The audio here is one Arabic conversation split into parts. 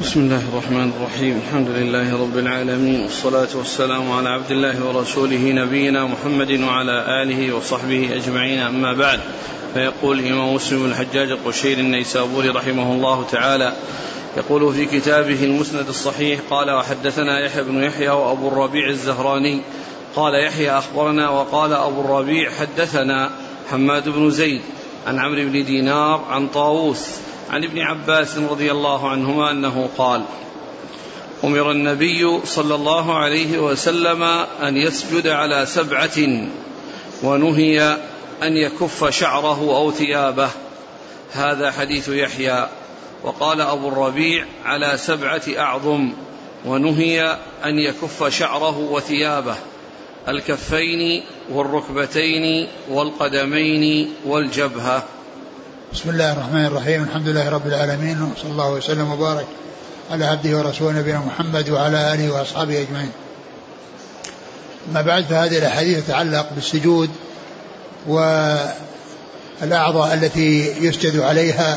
بسم الله الرحمن الرحيم. الحمد لله رب العالمين، والصلاة والسلام على عبد الله ورسوله نبينا محمد وعلى آله وصحبه أجمعين، أما بعد. فيقول الإمام مسلم الحجاج القشيري النيسابوري رحمه الله تعالى، يقول في كتابه المسند الصحيح: قال وحدثنا يحيى بن يحيى وأبو الربيع الزهراني قال يحيى أخبرنا، وقال أبو الربيع حدثنا حماد بن زيد عن عمرو بن دينار عن طاووس عن ابن عباس رضي الله عنهما أنه قال: أمر النبي صلى الله عليه وسلم أن يسجد على 7، ونهي أن يكف شعره أو ثيابه. هذا حديث يحيى. وقال أبو الربيع: على 7 أعظم، ونهي أن يكف شعره وثيابه: الكفين والركبتين والقدمين والجبهة. بسم الله الرحمن الرحيم. الحمد لله رب العالمين، وصلى الله وسلم وبارك على عبده ورسوله نبينا محمد وعلى آله وأصحابه أجمعين. ما بعد، فهذه الأحاديث تتعلق بالسجود والأعضاء التي يسجد عليها.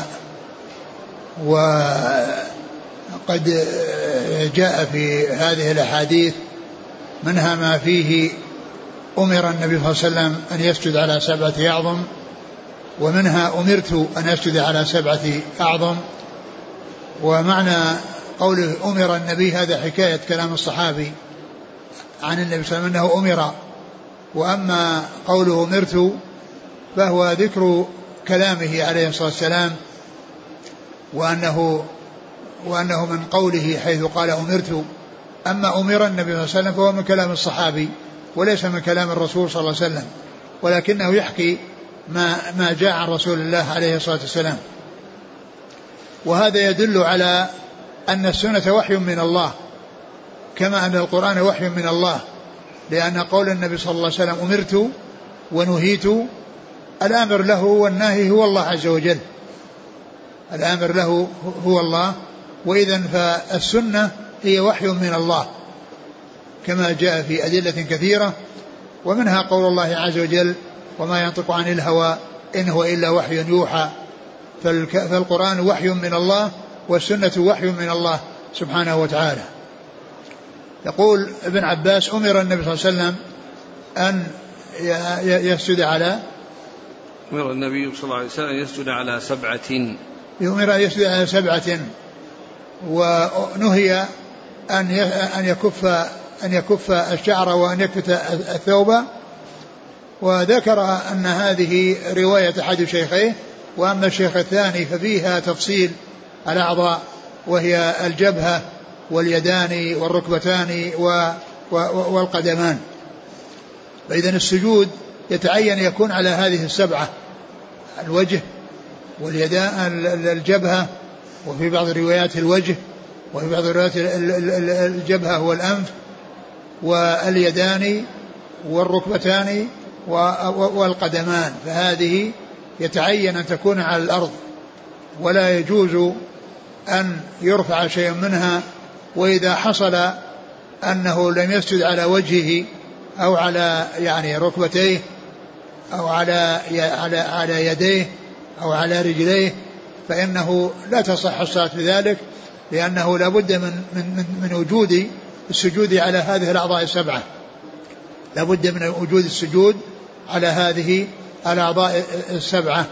وقد جاء في هذه الأحاديث منها ما فيه أمر النبي صلى الله عليه وسلم أن يسجد على 7 أعظم، ومنها أمرت أن أسجد على 7 أعظم. ومعنى قوله أمر النبي هذا حكاية كلام الصحابي عن النبي صلى الله عليه وسلم أنه أمر، وأما قوله أمرت فهو ذكر كلامه عليه الصلاة والسلام، وأنه من قوله حيث قال أمرت. أما أمر النبي صلى الله عليه وسلم فهو من كلام الصحابي وليس من كلام الرسول صلى الله عليه وسلم، ولكنه يحكي ما جاء عن رسول الله عليه الصلاة والسلام. وهذا يدل على أن السنة وحي من الله، كما أن القرآن وحي من الله، لأن قول النبي صلى الله عليه وسلم أمرت ونهيت، الآمر له والناهي هو الله عز وجل، الآمر له هو الله. وإذن فالسنة هي وحي من الله كما جاء في أدلة كثيرة، ومنها قول الله عز وجل: وما ينطق عن الهوى إن هو إلا وحي يوحى. فالقرآن وحي من الله، والسنة وحي من الله سبحانه وتعالى. يقول ابن عباس: أمر النبي صلى الله عليه وسلم أن يسجد على أمر النبي صلى الله عليه وسلم أن يسجد على 7. يؤمر أن يسجد على 7، ونهي أن يكف الشعر وأن يكفت الثوب. وذكر أن هذه رواية أحد شيخيه، وأما الشيخ الثاني ففيها تفصيل الأعضاء، وهي الجبهة واليدان والركبتان والقدمان. فإذن السجود يتعين يكون على هذه 7: الوجه واليدان، الجبهة، وفي بعض الروايات الوجه، وفي بعض الروايات الجبهة والأنف واليدان والركبتان والقدمان. فهذه يتعين أن تكون على الأرض، ولا يجوز أن يرفع شيء منها. وإذا حصل أنه لم يسجد على وجهه أو على ركبتيه أو على يديه أو على رجليه فإنه لا تصح الصلاة بذلك، لأنه لا بد من وجود السجود على هذه الأعضاء 7، لا بد من وجود السجود على هذه الأعضاء 7.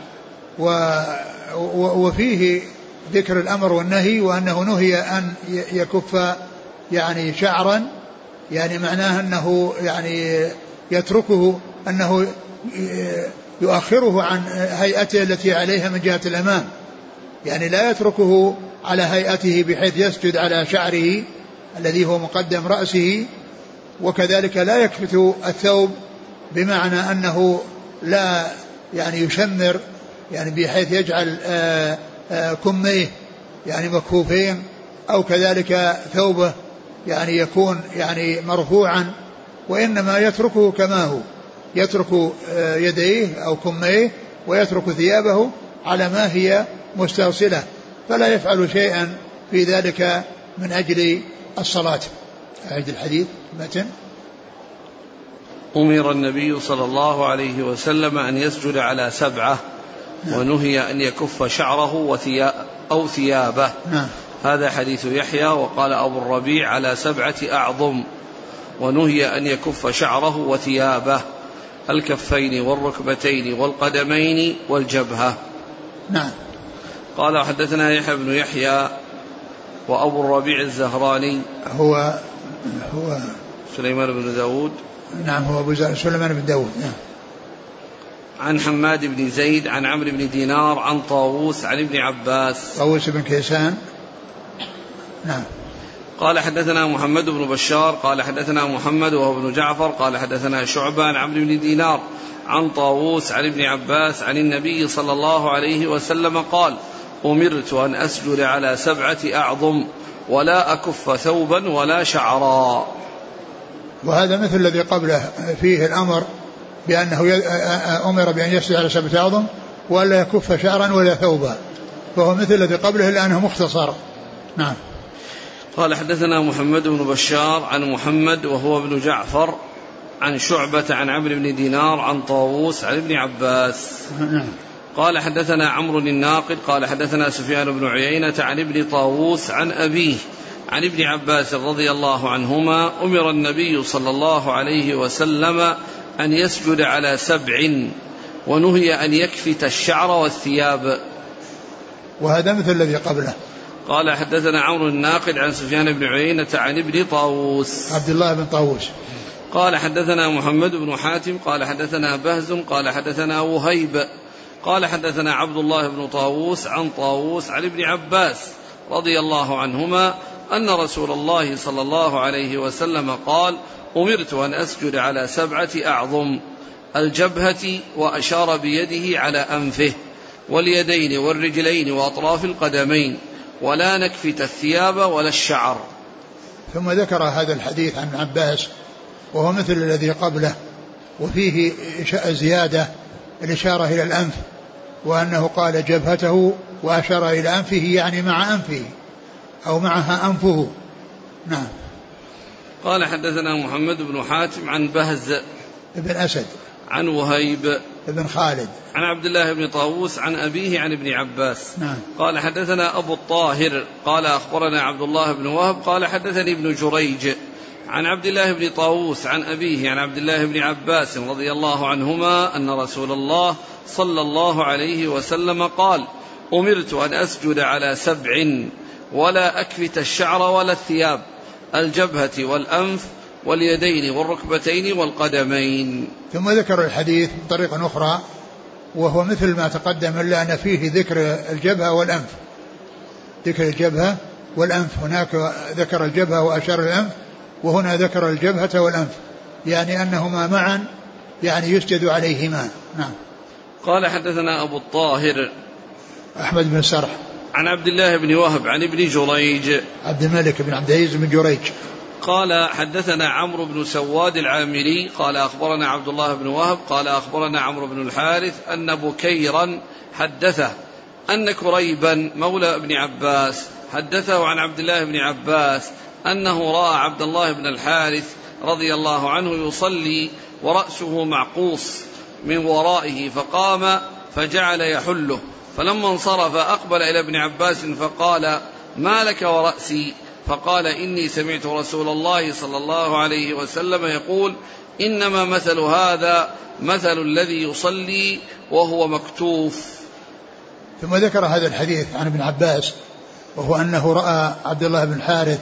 وفيه ذكر الأمر والنهي، وأنه نهي أن يكف شعرا، معناه أنه يتركه، أنه يؤخره عن هيئته التي عليها من جهة الأمام، لا يتركه على هيئته بحيث يسجد على شعره الذي هو مقدم رأسه. وكذلك لا يكفت الثوب، بمعنى أنه لا يشمر بحيث يجعل كميه مكفوفين، أو كذلك ثوبه يكون مرفوعا، وإنما يتركه كما هو، يترك يديه أو كميه، ويترك ثيابه على ما هي مستوصلة، فلا يفعل شيئا في ذلك من أجل الصلاة. أعيد الحديث متن. أمر النبي صلى الله عليه وسلم أن يسجد على 7، ونهي أن يكف شعره أو ثيابه. هذا حديث يحيى. وقال أبو الربيع على 7 أعظم، ونهي أن يكف شعره وثيابه، الكفين والركبتين والقدمين والجبهة. نعم. قال حدثنا يحيى بن يحيى وأبو الربيع الزهراني هو سليمان بن داود. نعم هو أبو سليمان بن داود. نعم. عن حماد بن زيد عن عمرو بن دينار عن طاووس عن ابن عباس. طاووس بن كيسان. نعم. قال حدثنا محمد بن بشار قال حدثنا محمد وهو ابن جعفر قال حدثنا شعبة عن عمرو بن دينار عن طاووس عن ابن عباس عن النبي صلى الله عليه وسلم قال: أمرت أن أسجد على 7 أعظم ولا أكف ثوبا ولا شعرا. وهذا مثل الذي قبله، فيه الأمر بأنه أمر بأن يسجد على 7 أعظم ولا يكف شعرا ولا ثوبا، فهو مثل الذي قبله لأنه مختصر. نعم. قال حدثنا محمد بن بشار عن محمد وهو ابن جعفر عن شعبة عن عمرو بن دينار عن طاووس عن ابن عباس. قال حدثنا عمرو الناقد قال حدثنا سفيان بن عيينة عن ابن طاووس عن أبيه عن ابن عباس رضي الله عنهما: أمر النبي صلى الله عليه وسلم أن يسجد على 7 ونهي أن يكفت الشعر والثياب. وهذا مثل الذي قبله. قال حدثنا عمرو الناقد عن سفيان بن عيينة عن ابن طاووس عبد الله بن طاووس. قال حدثنا محمد بن حاتم قال حدثنا بهز قال حدثنا وهيب قال حدثنا عبد الله بن طاووس عن طاووس عن ابن عباس رضي الله عنهما أن رسول الله صلى الله عليه وسلم قال: أمرت أن أسجد على 7 أعظم، الجبهة، وأشار بيده على أنفه، واليدين والرجلين وأطراف القدمين، ولا نكفت الثياب ولا الشعر. ثم ذكر هذا الحديث عن عباس وهو مثل الذي قبله، وفيه زيادة الإشارة إلى الأنف، وأنه قال جبهته وأشار إلى أنفه، يعني مع أنفه أو معها أنفه. نعم. قال حدثنا محمد بن حاتم عن بهز ابن أسد عن وهيب ابن خالد عن عبد الله بن طاووس عن أبيه عن ابن عباس. نعم. قال حدثنا أبو الطاهر قال أخبرنا عبد الله بن وهب قال حدثني ابن جريج عن عبد الله بن طاووس عن أبيه عن عبد الله بن عباس رضي الله عنهما أن رسول الله صلى الله عليه وسلم قال: أمرت أن أسجد على 7 ولا أكفت الشعر ولا الثياب، الجبهة والأنف واليدين والركبتين والقدمين. ثم ذكر الحديث بطريقة أخرى وهو مثل ما تقدم، إلا أن فيه ذكر الجبهة والأنف، ذكر الجبهة والأنف. هناك ذكر الجبهة وأشار الأنف، وهنا ذكر الجبهة والأنف، يعني أنهما معا يعني يسجد عليهما. نعم. قال حدثنا أبو الطاهر أحمد بن سرح عن عبد الله بن وهب عن ابن جريج عبد الملك بن عبد العزيز بن جريج قال حدثنا عمرو بن سواد العامري قال أخبرنا عبد الله بن وهب قال أخبرنا عمرو بن الحارث أن بكيرا حدثه أن كريبا مولى ابن عباس حدثه عن عبد الله بن عباس أنه رأى عبد الله بن الحارث رضي الله عنه يصلي ورأسه معقوص من ورائه، فقام فجعل يحله، فلما انصرف أقبل إلى ابن عباس فقال: ما لك ورأسي؟ فقال: إني سمعت رسول الله صلى الله عليه وسلم يقول: إنما مثل هذا مثل الذي يصلي وهو مكتوف. ثم ذكر هذا الحديث عن ابن عباس، وهو أنه رأى عبد الله بن الحارث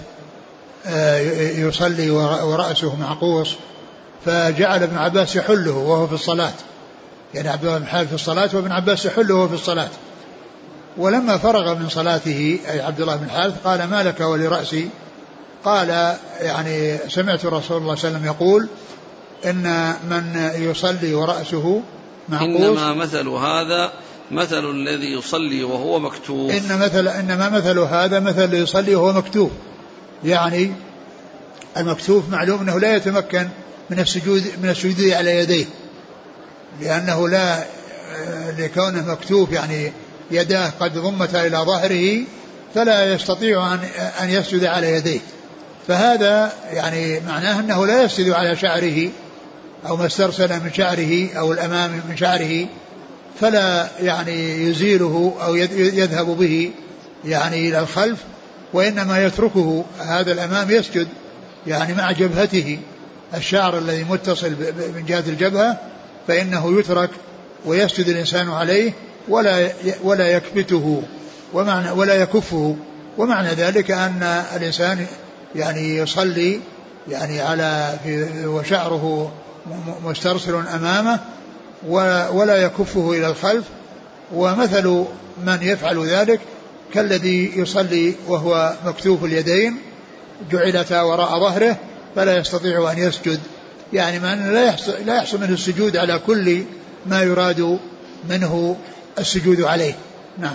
يصلي ورأسه معقوص، فجعل ابن عباس يحله وهو في الصلاة، يعني عبد الله بن الحارث في الصلاة وابن عباس يحله وهو في الصلاة. ولما فرغ من صلاته أي عبد الله بن الحارث قال: ما لك ولرأسي؟ قال: يعني سمعت رسول الله صلى الله عليه وسلم يقول: إن من يصلي ورأسه معقوص إنما مثل هذا مثل الذي يصلي وهو مكتوف. إنما مثل هذا مثل الذي يصلي وهو مكتوف، يعني المكتوف معلوم أنه لا يتمكن من السجود على يديه، لأنه لا لكونه مكتوف يعني يداه قد ضمتا إلى ظهره فلا يستطيع أن يسجد على يديه، فهذا يعني معناه أنه لا يسجد على شعره أو ما استرسل من شعره أو الأمام من شعره، فلا يعني يزيله أو يذهب به يعني إلى الخلف، وإنما يتركه هذا الأمام يسجد يعني مع جبهته، الشعر الذي متصل من جهة الجبهة فإنه يترك ويسجد الإنسان عليه ولا يكبته ولا يكفه. ومعنى ذلك أن الإنسان يعني يصلي يعني على وشعره مسترسل أمامه ولا يكفه إلى الخلف. ومثل من يفعل ذلك كالذي يصلي وهو مكتوف اليدين جعلتا وراء ظهره فلا يستطيع أن يسجد، يعني من لا يحصل منه السجود على كل ما يراد منه السجود عليه. نعم.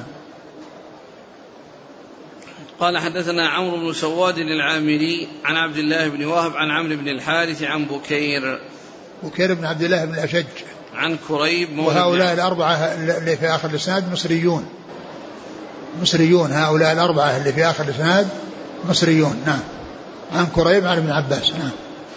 قال حدثنا عمرو بن سواد العامري عن عبد الله بن وهب عن عمرو بن الحارث عن بكير بن عبد الله بن الأشج عن كريب. وهؤلاء الأربعة اللي في آخر الإسناد مصريون هؤلاء الأربعة اللي في آخر الإسناد مصريون. نعم. عن كريب عن ابن عباس. نعم.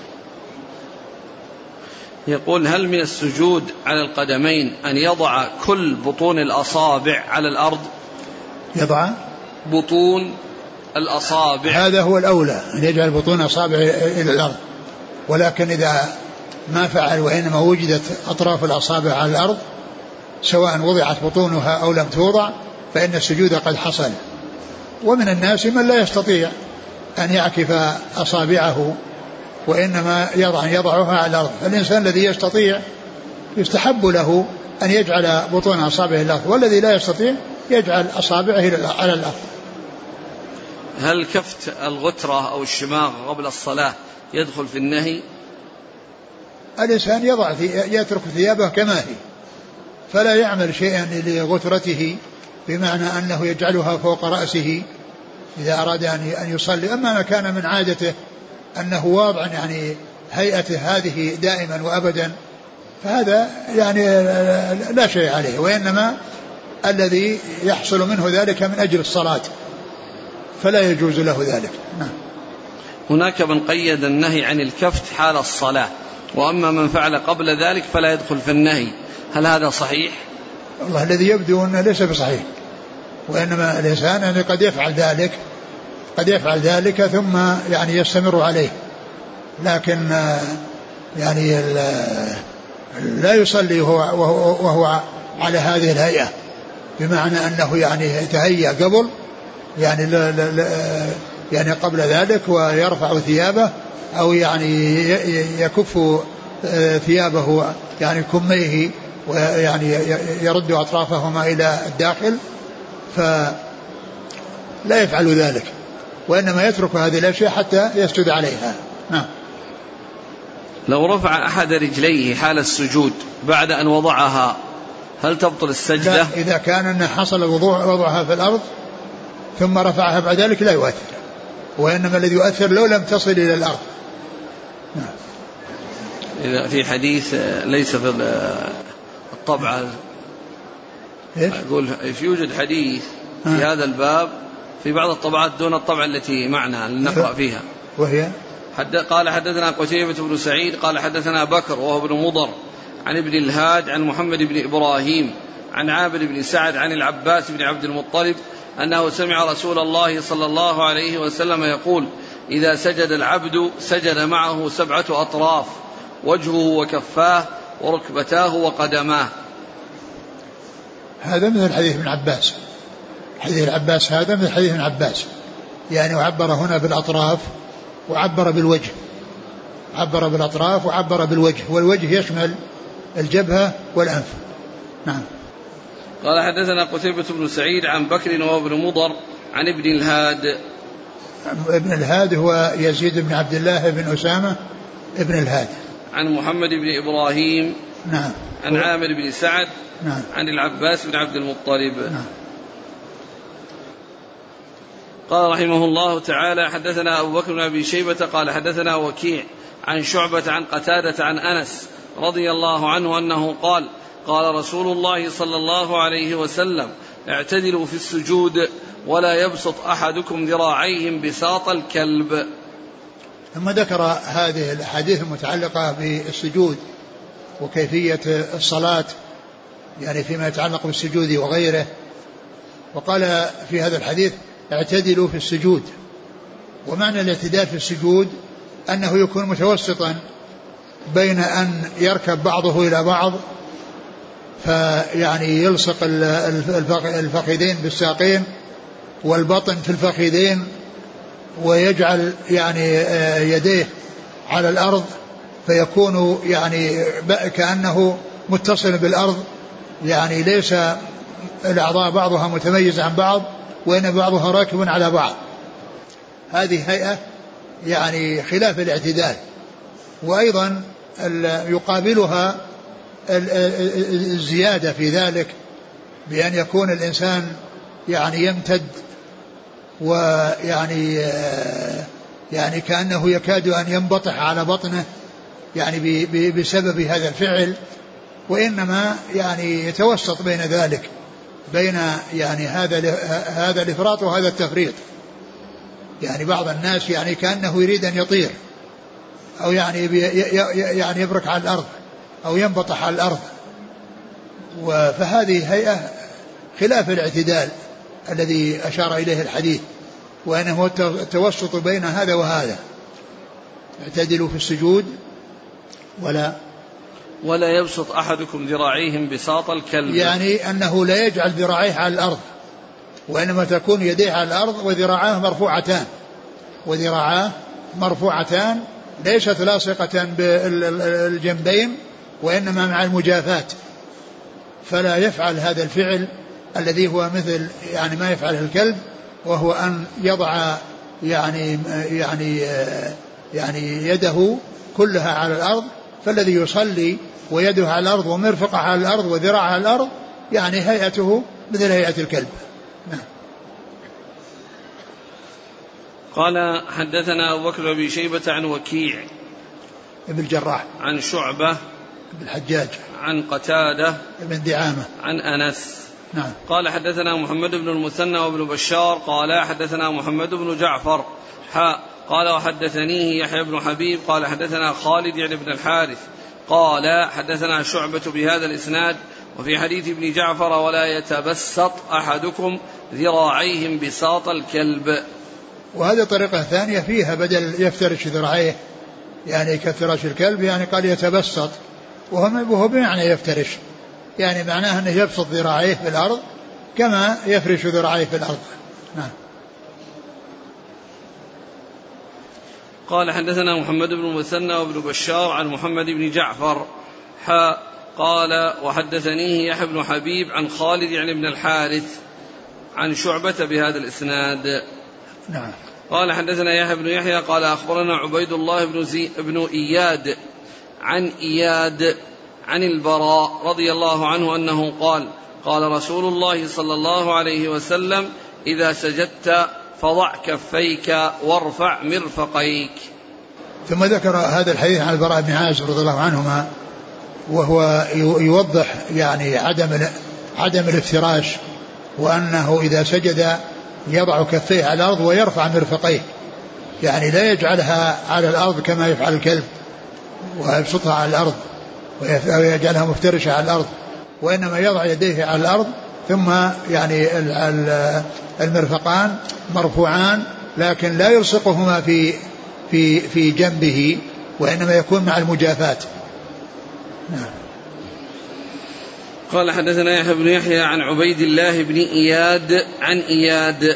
يقول هل من السجود على القدمين أن يضع كل بطون الأصابع على الأرض؟ يضع بطون الأصابع، هذا هو الأولى أن يجعل بطون أصابع إلى الأرض، ولكن إذا ما فعل وإنما وجدت أطراف الأصابع على الأرض سواء وضعت بطونها أو لم توضع فإن السجود قد حصل. ومن الناس من لا يستطيع أن يعكف أصابعه وإنما يضعها على الأرض. الإنسان الذي يستطيع يستحب له أن يجعل بطون أصابعه إلى الأرض، والذي لا يستطيع يجعل أصابعه على الأرض. هل كفت الغترة أو الشماغ قبل الصلاة يدخل في النهي؟ الإنسان يترك ثيابه كما هي فلا يعمل شيئا لغترته بمعنى أنه يجعلها فوق رأسه إذا أراد أن يصلي. أما ما كان من عادته أنه واضع يعني هيئته هذه دائما وأبدا فهذا يعني لا شيء عليه، وإنما الذي يحصل منه ذلك من أجل الصلاة فلا يجوز له ذلك. نعم. هناك من قيد النهي عن الكفت حال الصلاة، وأما من فعل قبل ذلك فلا يدخل في النهي، هل هذا صحيح؟ والله الذي يبدو أنه ليس بصحيح، وإنما الإنسان يعني قد يفعل ذلك ثم يعني يستمر عليه، لكن يعني لا يصلي وهو على هذه الهيئة، بمعنى أنه يعني يتهيأ قبل يعني قبل ذلك ويرفع ثيابه أو يعني يكف ثيابه يعني كميه ويعني يرد أطرافهما إلى الداخل، فلا يفعل ذلك وإنما يترك هذه الأشياء حتى يسجد عليها. نعم. لو رفع أحد رجليه حال السجود بعد أن وضعها هل تبطل السجدة؟ إذا كان أن حصل وضعها في الأرض ثم رفعها بعد ذلك لا يؤثر، وإنما الذي يؤثر لو لم تصل إلى الأرض. نعم. إذا في حديث ليس في الطبعة أقول يوجد حديث في هذا الباب في بعض الطبعات دون الطبعة التي معنا لنقرأ فيها، وهي قال حدثنا قتيبة بن سعيد قال حدثنا بكر وهو ابن مضر عن ابن الهاد عن محمد بن إبراهيم عن عامر بن سعد عن العباس بن عبد المطلب أنه سمع رسول الله صلى الله عليه وسلم يقول إذا سجد العبد سجد معه 7 أطراف وجهه وكفاه وركبتاه وقدماه. هذا مثل حديث ابن عباس، حديث العباس هذا مثل حديث ابن عباس، يعني عبر هنا بالأطراف وعبر بالوجه، عبر بالأطراف وعبر بالوجه، والوجه يشمل الجبهة والأنف. نعم. قال حدثنا قتيبة بن سعيد عن بكر وهو ابن مضر عن ابن الهاد. ابن الهاد هو يزيد بن عبد الله بن أسامة ابن الهاد. عن محمد بن إبراهيم. نعم. عن عامر بن سعد. نعم. عن العباس بن عبد المطلب. نعم. قال رحمه الله تعالى حدثنا أبو بكر بن أبي شيبة قال حدثنا وكيع عن شعبة عن قتادة عن أنس رضي الله عنه أنه قال قال رسول الله صلى الله عليه وسلم اعتدلوا في السجود ولا يبسط أحدكم ذراعيه بساط الكلب. ثم ذكر هذه الأحاديث المتعلقة بالسجود وكيفية الصلاة يعني فيما يتعلق بالسجود وغيره، وقال في هذا الحديث اعتدلوا في السجود. ومعنى الاعتدال في السجود أنه يكون متوسطا بين أن يركب بعضه إلى بعض فيعني يلصق الفخذين بالساقين والبطن في الفخذين، ويجعل يعني يديه على الأرض فيكون يعني كأنه متصل بالأرض، يعني ليس الأعضاء بعضها متميز عن بعض وإن بعضها راكب على بعض. هذه هيئة يعني خلاف الاعتدال. وأيضا يقابلها الزيادة في ذلك بأن يكون الإنسان يعني يمتد ويعني يعني كأنه يكاد أن ينبطح على بطنه يعني بسبب هذا الفعل، وإنما يعني يتوسط بين ذلك، بين يعني هذا الإفراط وهذا التفريط. يعني بعض الناس يعني كأنه يريد أن يطير أو يعني يبرك على الأرض أو ينبطح على الأرض، فهذه هيئة خلاف الاعتدال الذي أشار إليه الحديث، وأنه التوسط بين هذا وهذا. اعتدلوا في السجود ولا يبسط أحدكم ذراعيهم بساط الكلب، يعني أنه لا يجعل ذراعيه على الأرض، وإنما تكون يديه على الأرض وذراعاه مرفوعتان ليست لاصقة بالجنبين وإنما مع المجافاة. فلا يفعل هذا الفعل الذي هو مثل يعني ما يفعله الكلب، وهو أن يضع يعني يده كلها على الأرض. فالذي يصلي ويده على الأرض ومرفقه على الأرض وذراعه على الأرض يعني هيئته مثل هيئة الكلب. نعم. قال حدثنا أبو بكر بن شيبة عن وكيع ابن الجراح عن شعبة بن الحجاج عن قتادة بن دعامة عن أنس. نعم. قال حدثنا محمد بن المثنى وابن بشار قال حدثنا محمد بن جعفر قال وحدثنيه يحيى بن حبيب قال حدثنا خالد يعني بن الحارث قال حدثنا شعبة بهذا الإسناد وفي حديث ابن جعفر ولا يتبسط أحدكم ذراعيهم بساط الكلب. وهذه طريقة ثانية فيها بدل يفترش ذراعيه يعني كفراش الكلب، يعني قال يتبسط وهو بمعنى يفترش، يعني معناه أنه يبسط ذراعيه في الأرض كما يفرش ذراعيه في الأرض. نعم. قال حدثنا محمد بن المثنى وابن بشار عن محمد بن جعفر قال وحدثنيه يحيى بن حبيب عن خالد يعني بن الحارث عن شعبة بهذا الإسناد. نعم. قال حدثنا يحيى بن يحيى قال أخبرنا عبيد الله بن إياد عن إياد عن البراء رضي الله عنه أنه قال رسول الله صلى الله عليه وسلم إذا سجدت فضع كفيك وارفع مرفقيك. ثم ذكر هذا الحديث عن البراء بن عازب رضي الله عنهما، وهو يوضح يعني عدم الافتراش، وأنه إذا سجد يضع كفيه على الأرض ويرفع مرفقيه، يعني لا يجعلها على الأرض كما يفعل الكلب ويبسطها على الأرض ويجعلها مفترشة على الأرض، وإنما يضع يديه على الأرض ثم يعني المرفقان مرفوعان لكن لا يلصقهما في جنبه وإنما يكون مع المجافاة. نعم. قال حدثنا يحيى بن يحيى عن عبيد الله بن إياد عن إياد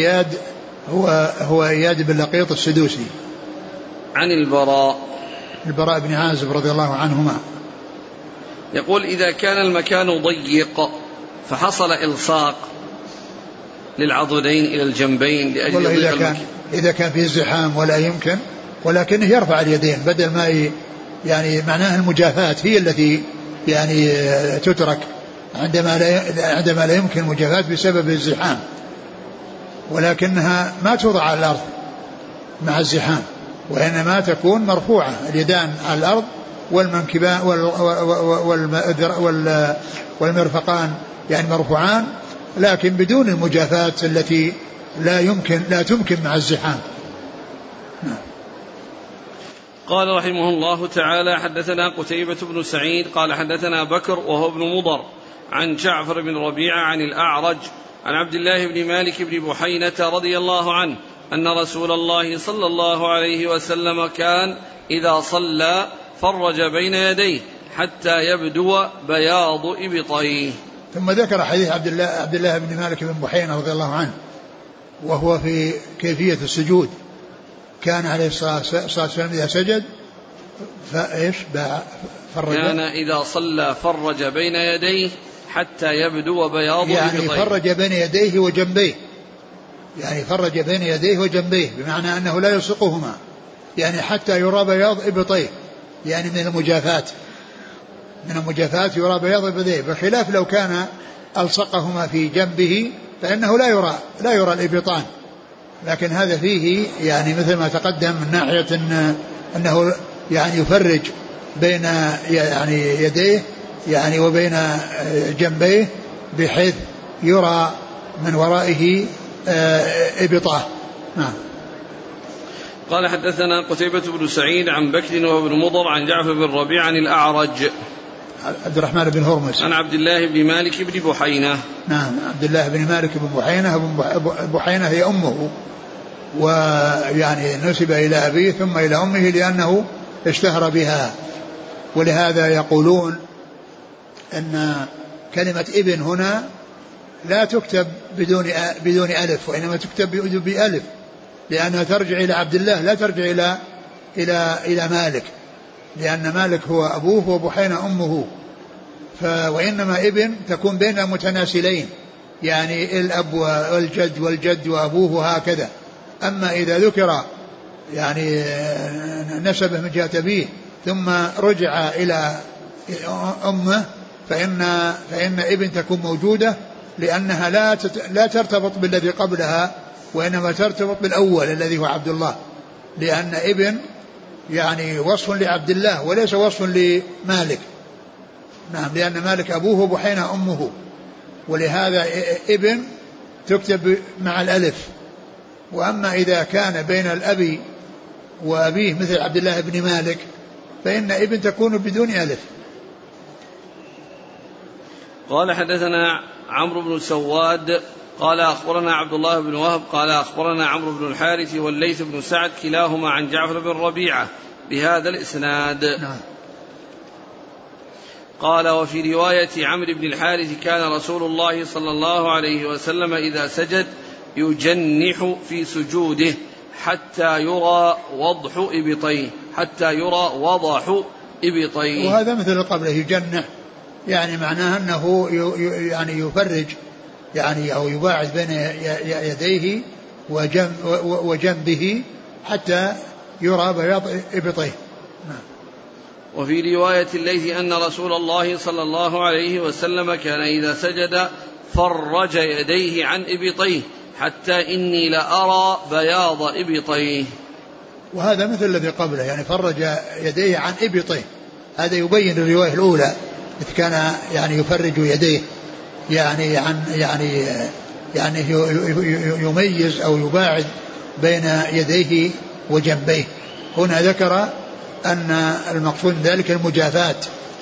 هو إياد بن لقيط السدوسي عن البراء بن عازب رضي الله عنهما يقول إذا كان المكان ضيق فحصل إلصاق للعضدين إلى الجنبين لأجل إذا كان فيه زحام ولا يمكن، ولكنه يرفع اليدين بدل ما يعني معناها المجافاة هي التي يعني تترك عندما لا يمكن المجافاة بسبب الزحام، ولكنها ما توضع على الأرض مع الزحام، وإنما تكون مرفوعة اليدان على الأرض والمنكبان والمرفقان يعني مرفوعان لكن بدون المجافاة التي لا تمكن مع الزحام. قال رحمه الله تعالى حدثنا قتيبة بن سعيد قال حدثنا بكر وهو ابن مضر عن جعفر بن ربيعة عن الأعرج عن عبد الله بن مالك بن بحينة رضي الله عنه أن رسول الله صلى الله عليه وسلم كان إذا صلى فرج بين يديه حتى يبدو بياض إبطيه. ثم ذكر حديث عبد الله بن مالك بن بحينة رضي الله عنه وهو في كيفية السجود. كان عليه الصلاة والسلام إذا سجد فرج، كان إذا صلى فرج بين يديه حتى يبدو بياض يعني إبطيه، فرج بين يديه وجنبيه، يعني فرج بين يديه وجنبيه بمعنى أنه لا يلصقهما، يعني حتى يرى بياض إبطيه، يعني من المجافات يرى بياض إبطيه، بخلاف لو كان ألصقهما في جنبه فإنه لا يرى الإبطان. لكن هذا فيه يعني مثل ما تقدم من ناحية أنه يعني يفرج بين يعني يديه يعني وبين جنبيه بحيث يرى من ورائه إبطاه. نعم. قال حدثنا قتيبة بن سعيد عن بكر وابن مضر عن جعفر بن ربيع عن الأعرج عبد الرحمن بن هرمز عن عبد الله بن مالك بن بحينة. نعم، عبد الله بن مالك بن بحينة هي أمه، ويعني نسب إلى أبيه ثم إلى أمه لأنه اشتهر بها. ولهذا يقولون أن كلمة ابن هنا لا تكتب بدون ألف، وإنما تكتب بألف، لأنها ترجع إلى عبد الله لا ترجع إلى مالك، لأن مالك هو أبوه وبحينة أمه. وإنما ابن تكون بين متناسلين، يعني الأب والجد وأبوه هكذا. أما إذا ذكر يعني نسبه من جهة أبيه ثم رجع إلى أمه فإن ابن تكون موجودة، لأنها لا ترتبط بالذي قبلها، وإنما ترتبط بالأول الذي هو عبد الله، لأن ابن يعني وصف لعبد الله وليس وصف لمالك. نعم، لأن مالك أبوه وبحينة أمه، ولهذا ابن تكتب مع الألف. وأما إذا كان بين الأب وأبيه مثل عبد الله بن مالك فإن ابن تكون بدون ألف. قال حدثنا عمرو بن سواد قال أخبرنا عبد الله بن وهب قال أخبرنا عمرو بن الحارث والليث بن سعد كلاهما عن جعفر بن ربيعة بهذا الإسناد. نعم. قال وفي رواية عمرو بن الحارث كان رسول الله صلى الله عليه وسلم إذا سجد يجنح في سجوده حتى يرى وضح إبطيه، وهذا مثل قبله يجنح، يعني معناه أنه يعني يفرج يعني أو يباعد بين يديه وجنبه حتى يرى بياض إبطيه. وفي رواية الليث أن رسول الله صلى الله عليه وسلم كان إذا سجد فرج يديه عن إبطيه حتى إني لأرى بياض إبطيه. وهذا مثل الذي قبله، يعني فرج يديه عن إبطيه، هذا يبين الرواية الأولى إذ كان يعني يفرج يديه يعني عن يعني يميز أو يباعد بين يديه وجنبيه. هنا ذكر أن المقصود ذلك المجافات.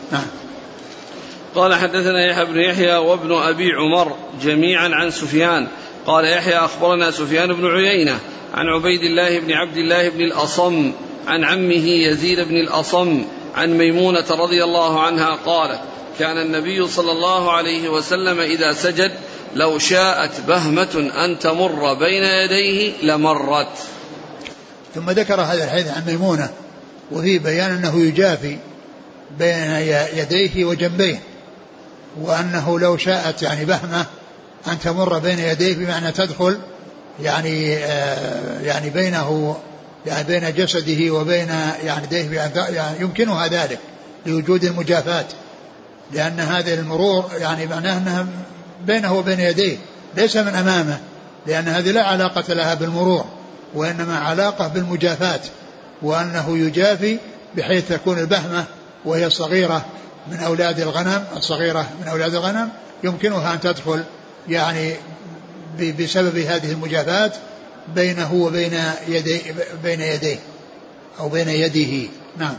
قال حدثنا يحيى بن يحيى وابن أبي عمر جميعا عن سفيان قال يحيى أخبرنا سفيان بن عيينة عن عبيد الله بن عبد الله بن الأصم عن عمه يزيد بن الأصم عن ميمونة رضي الله عنها قالت كان النبي صلى الله عليه وسلم إذا سجد لو شاءت بهمة أن تمر بين يديه لمرت. ثم ذكر هذا الحديث عن ميمونة وفي بيان أنه يجافي بين يديه وجنبيه، وأنه لو شاءت يعني بهمة أن تمر بين يديه بمعنى تدخل يعني بينه يعني بين جسده وبين يعني يديه يعني يمكنها ذلك لوجود المجافات، لأن هذه المرور يعني معناه أنها بينه وبين يديه ليس من أمامه، لأن هذه لا علاقة لها بالمرور وإنما علاقة بالمجافات، وأنه يجافي بحيث تكون البهمة وهي الصغيرة من أولاد الغنم الصغيرة من أولاد الغنم يمكنها أن تدخل يعني بسبب هذه المجافات بينه وبين يديه أو بين يده. نعم.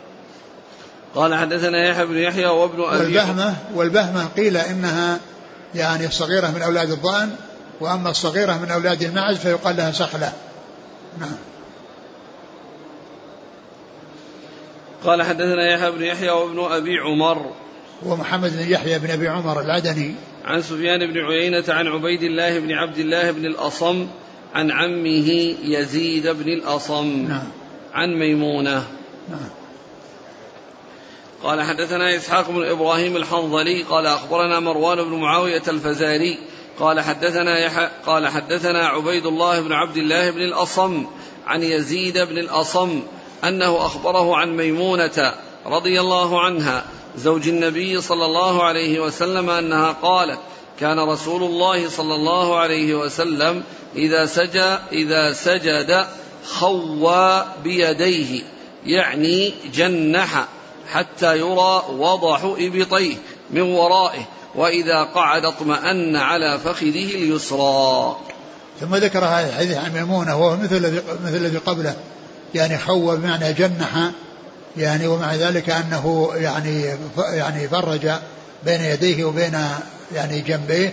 قال حدثنا يحيى بن يحيى وابن أبي والبهمة قيل إنها يعني الصغيرة من أولاد الضأن، وأما الصغيرة من أولاد المعز فيقال لها سخلة. نعم. قال حدثنا يحيى بن يحيى وابن أبي عمر ومحمد بن يحيى بن أبي عمر العدني عن سفيان بن عيينة عن عبيد الله بن عبد الله بن الأصم عن عمه يزيد بن الأصم. نعم. عن ميمونة. نعم. قال حدثنا إسحاق بن إبراهيم الحنظلي قال أخبرنا مروان بن معاوية الفزاري قال حدثنا عبيد الله بن عبد الله بن الأصم عن يزيد بن الأصم أنه أخبره عن ميمونة رضي الله عنها زوج النبي صلى الله عليه وسلم أنها قالت: كان رسول الله صلى الله عليه وسلم إذا سجد خوى بيديه، يعني جنح حتى يرى وضح إبطيه من ورائه، وإذا قعد اطمأن على فخذه اليسرى. ثم ذكر هذا الحديث عن ميمونة وهو مثل الذي قبله، يعني خوى بمعنى جنح، يعني ومع ذلك أنه يعني فرج بين يديه وبين يعني جنبيه،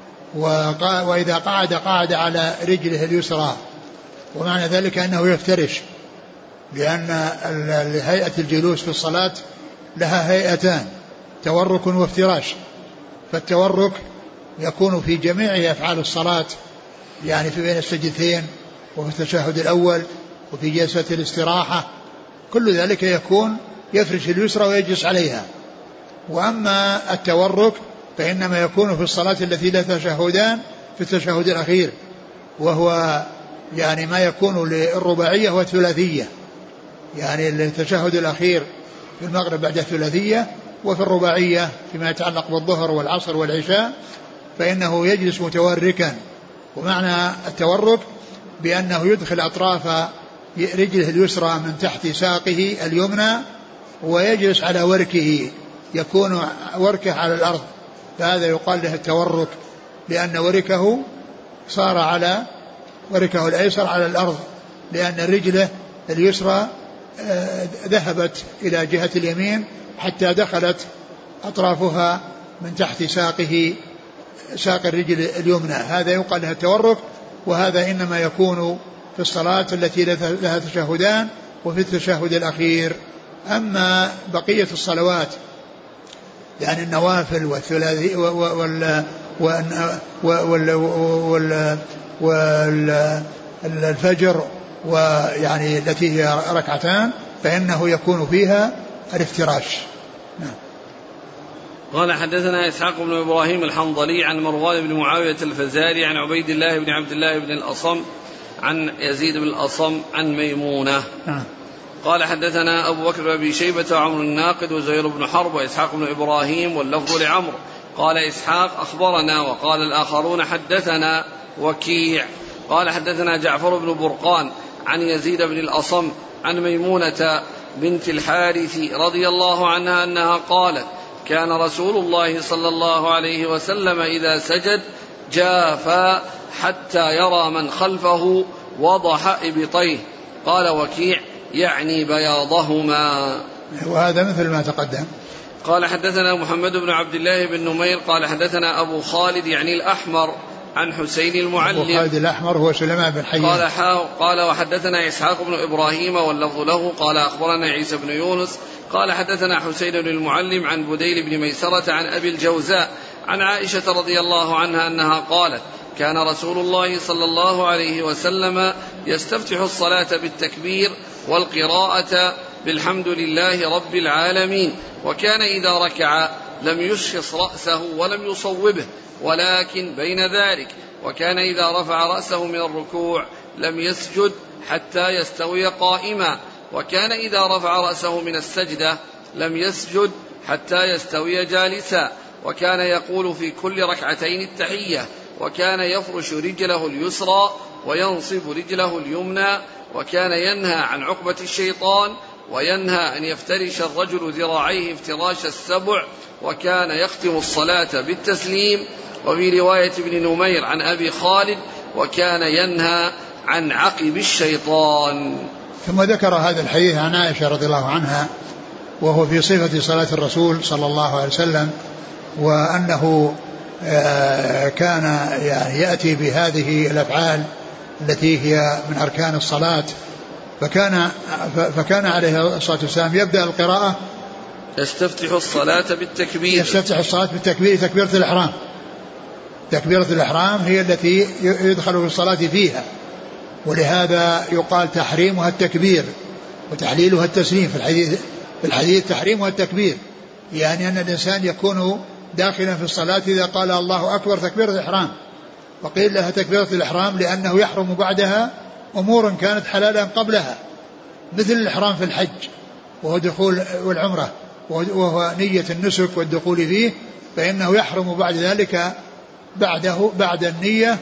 وإذا قعد على رجله اليسرى، ومعنى ذلك أنه يفترش، لأن هيئة الجلوس في الصلاة لها هيئتان: تورك وافتراش. فالتورك يكون في جميع أفعال الصلاة، يعني في بين السجدتين وفي التشهد الأول وفي جلسة الاستراحة، كل ذلك يكون يفرش اليسرى ويجلس عليها. وأما التورك فإنما يكون في الصلاة التي لا تشهدان في التشهد الأخير، وهو يعني ما يكون للرباعية والثلاثية، يعني التشهد الأخير في المغرب بعد الثلاثية، وفي الرباعية فيما يتعلق بالظهر والعصر والعشاء فإنه يجلس متوركا. ومعنى التورك بأنه يدخل أطراف رجله اليسرى من تحت ساقه اليمنى ويجلس على وركه، يكون وركه على الأرض، فهذا يقال له التورك، لأن وركه صار على وركه الأيسر على الأرض، لأن رجله اليسرى ذهبت إلى جهة اليمين حتى دخلت أطرافها من تحت ساق الرجل اليمنى، هذا يقال لها التورك. وهذا إنما يكون في الصلاة التي لها تشهدان وفي التشهد الأخير. أما بقية الصلوات يعني النوافل والثلاثي والفجر ويعني التي هي ركعتان فإنه يكون فيها الافتراش. نعم. قال حدثنا إسحاق بن إبراهيم الحنظلي عن مروان بن معاوية الفزاري عن عبيد الله بن عبد الله بن الأصم عن يزيد بن الأصم عن ميمونة. قال حدثنا أبو بكر بن أبي شيبة وعمر الناقد وزهير بن حرب وإسحاق بن إبراهيم واللفظ لعمر. قال إسحاق: أخبرنا، وقال الآخرون: حدثنا وكيع. قال حدثنا جعفر بن برقان عن يزيد بن الأصم عن ميمونة بنت الحارث رضي الله عنها أنها قالت: كان رسول الله صلى الله عليه وسلم إذا سجد جافا حتى يرى من خلفه وضح إبطيه. قال وكيع: يعني بياضهما. وهذا مثل ما تقدم. قال حدثنا محمد بن عبد الله بن نمير قال حدثنا أبو خالد يعني الأحمر عن حسين المعلم. أبو خالد الأحمر هو سليمان بن حيان. قال وحدثنا إسحاق بن إبراهيم واللفظ له. قال أخبرنا عيسى بن يونس قال حدثنا حسين المعلم عن بديل بن ميسرة عن أبي الجوزاء عن عائشة رضي الله عنها أنها قالت: كان رسول الله صلى الله عليه وسلم يستفتح الصلاة بالتكبير والقراءة بالحمد لله رب العالمين، وكان إذا ركع لم يشخص رأسه ولم يصوبه ولكن بين ذلك، وكان إذا رفع رأسه من الركوع لم يسجد حتى يستوي قائما، وكان إذا رفع رأسه من السجدة لم يسجد حتى يستوي جالسا، وكان يقول في كل ركعتين التحية، وكان يفرش رجله اليسرى وينصب رجله اليمنى، وكان ينهى عن عقبة الشيطان، وينهى أن يفترش الرجل ذراعيه افتراش السبع، وكان يختم الصلاة بالتسليم. وفي رواية ابن نمير عن أبي خالد: وكان ينهى عن عقب الشيطان. ثم ذكر هذا الحديث عن عائشة رضي الله عنها وهو في صفة صلاة الرسول صلى الله عليه وسلم، وأنه كان يعني يأتي بهذه الأفعال التي هي من أركان الصلاة. فكان عليه الصلاة والسلام يبدأ القراءة يستفتح الصلاة بالتكبير، يستفتح الصلاة بالتكبير، تكبيرة الإحرام. تكبيرة الإحرام هي التي يدخل في الصلاة فيها، ولهذا يقال تحريمها التكبير وتحليلها التسليم. في الحديث تحريمها التكبير، يعني أن الإنسان يكون داخلا في الصلاة إذا قال الله أكبر تكبيرة الإحرام. وقيل لها تكبيرة الإحرام لأنه يحرم بعدها أمور كانت حلالا قبلها، مثل الإحرام في الحج وهو دخول والعمرة وهو نية النسك والدخول فيه، فإنه يحرم بعد ذلك بعد النية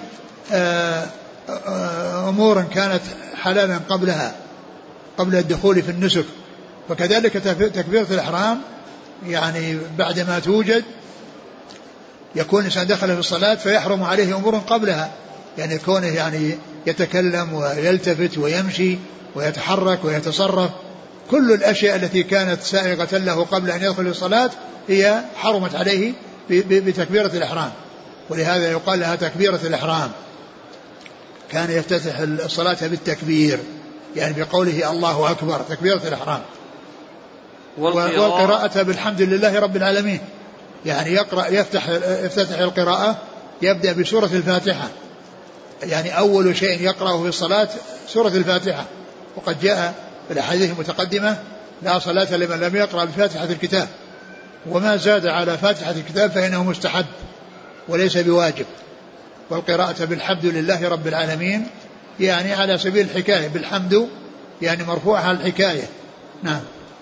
أمور كانت حلالا قبلها قبل الدخول في النسك. فكذلك تكبيرة الإحرام يعني بعدما توجد يكون الإنسان دخل في الصلاة فيحرم عليه أمور قبلها، يعني كونه يعني يتكلم ويلتفت ويمشي ويتحرك ويتصرف، كل الأشياء التي كانت سائغة له قبل أن يدخل الصلاة هي حرمت عليه بتكبيرة الإحرام، ولهذا يقال لها تكبيرة الإحرام. كان يفتتح الصلاة بالتكبير، يعني بقوله الله أكبر، تكبيرة الإحرام. والقراءة بالحمد لله رب العالمين، يعني يفتتح القراءة يبدأ بسورة الفاتحة، يعني أول شيء يقرأه في الصلاة سورة الفاتحة. وقد جاء في الأحاديث المتقدمة لا صلاة لمن لم يقرأ بفاتحة الكتاب، وما زاد على فاتحة الكتاب فإنه مستحب وليس بواجب. والقراءة بالحمد لله رب العالمين يعني على سبيل الحكاية، بالحمد يعني مرفوع على الحكاية. نعم.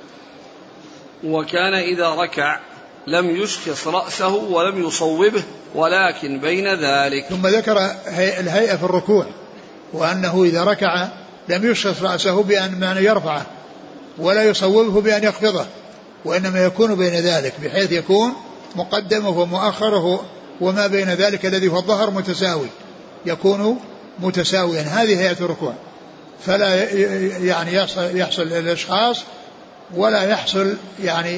وكان إذا ركع لم يشخص رأسه ولم يصوبه ولكن بين ذلك. ثم ذكر الهيئة في الركوع، وأنه إذا ركع لم يشخص رأسه بأن يرفعه ولا يصوبه بأن يخفضه، وإنما يكون بين ذلك بحيث يكون مقدمه ومؤخره وما بين ذلك الذي هو الظهر متساوي، يكون متساويا. هذه هيئة الركوع، فلا يعني يحصل الإشخاص ولا يحصل يعني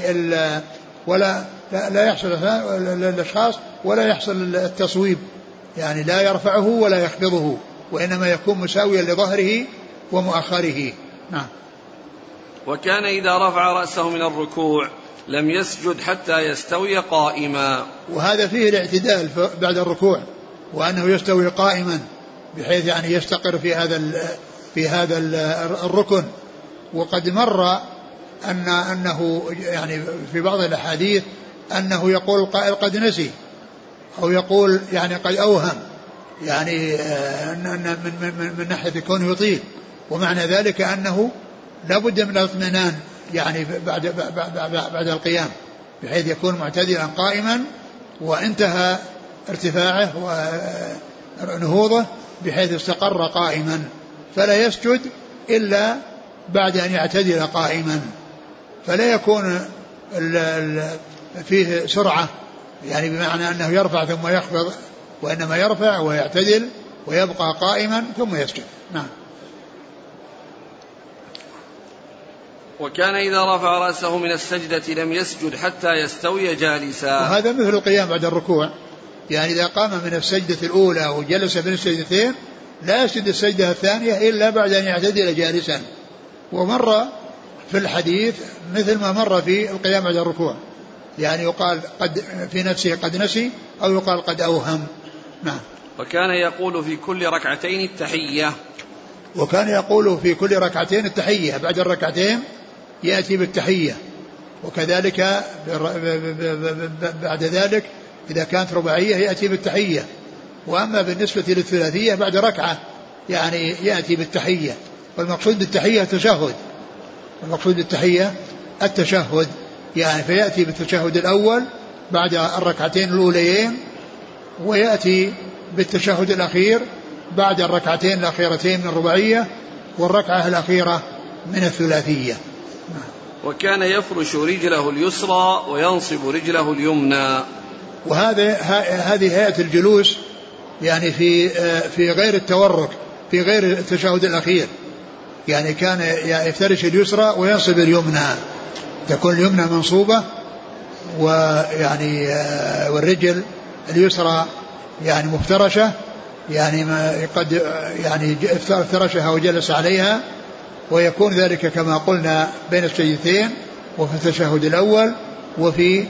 لا يحصل الإشخاص ولا يحصل التصويب، يعني لا يرفعه ولا يخفضه، وإنما يكون مساويا لظهره ومؤخره. نعم. وكان إذا رفع رأسه من الركوع لم يسجد حتى يستوي قائما. وهذا فيه الاعتدال بعد الركوع، وأنه يستوي قائما بحيث يعني يستقر في هذا الركن. وقد مر أنه يعني في بعض الأحاديث أنه يقول القائل قد نسي، أو يقول يعني قد أوهم، يعني أن من ناحية كونه يطيل، ومعنى ذلك أنه لا بد من الاطمئنان يعني بعد القيام، بحيث يكون معتدلا قائما وانتهى ارتفاعه ونهوضه بحيث استقر قائما، فلا يسجد إلا بعد أن يعتدل قائما، فلا يكون فيه سرعة يعني بمعنى أنه يرفع ثم يخفض، وإنما يرفع ويعتدل ويبقى قائما ثم يسجد. نعم. وكان إذا رفع رأسه من السجدة لم يسجد حتى يستوي جالسا. وهذا مثل القيام بعد الركوع، يعني إذا قام من السجدة الأولى وجلس بين السجدتين لا يسجد السجدة الثانية إلا بعد أن يعتدل جالسا. ومر في الحديث مثل ما مر في القيام بعد الركوع، يعني يقال قد في نفسه قد نسي، أو يقال قد أوهم. نعم. وكان يقول في كل ركعتين التحية. وكان يقول في كل ركعتين التحية، بعد الركعتين يأتي بالتحية. وكذلك بعد ذلك إذا كانت رباعية يأتي بالتحية. وأما بالنسبة للثلاثية بعد ركعة يعني يأتي بالتحية. والمقصود بالتحية التشهد، المقصود بالتحية التشهد، يعني فيأتي بالتشهد الأول بعد الركعتين الأوليين، ويأتي بالتشهد الأخير بعد الركعتين الأخيرتين من الرباعية والركعة الأخيرة من الثلاثية. وكان يفرش رجله اليسرى وينصب رجله اليمنى. هذه هيئة الجلوس يعني في غير التورك، في غير التشهد الأخير، يعني كان يفترش اليسرى وينصب اليمنى، تكون اليمنى منصوبة، ويعني والرجل اليسرى يعني مفترشة، يعني ما قد يعني افترشها وجلس عليها، ويكون ذلك كما قلنا بين السجدتين وفي التشهد الأول وفي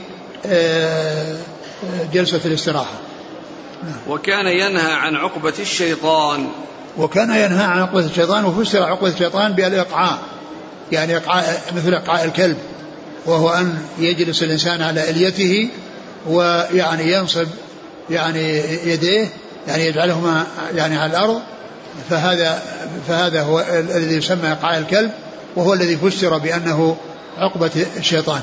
جلسة الاستراحة. وكان ينهى عن عقبة الشيطان. وكان ينهى عن عقبة الشيطان، وفسر عقبة الشيطان بالإقعاء، يعني إقعاء مثل إقعاء الكلب، وهو أن يجلس الإنسان على إليته ويعني ينصب يعني يديه، يعني يجعلهما يعني على الأرض، فهذا هو الذي يسمى إقعاء الكلب، وهو الذي فسر بأنه عقبة الشيطان.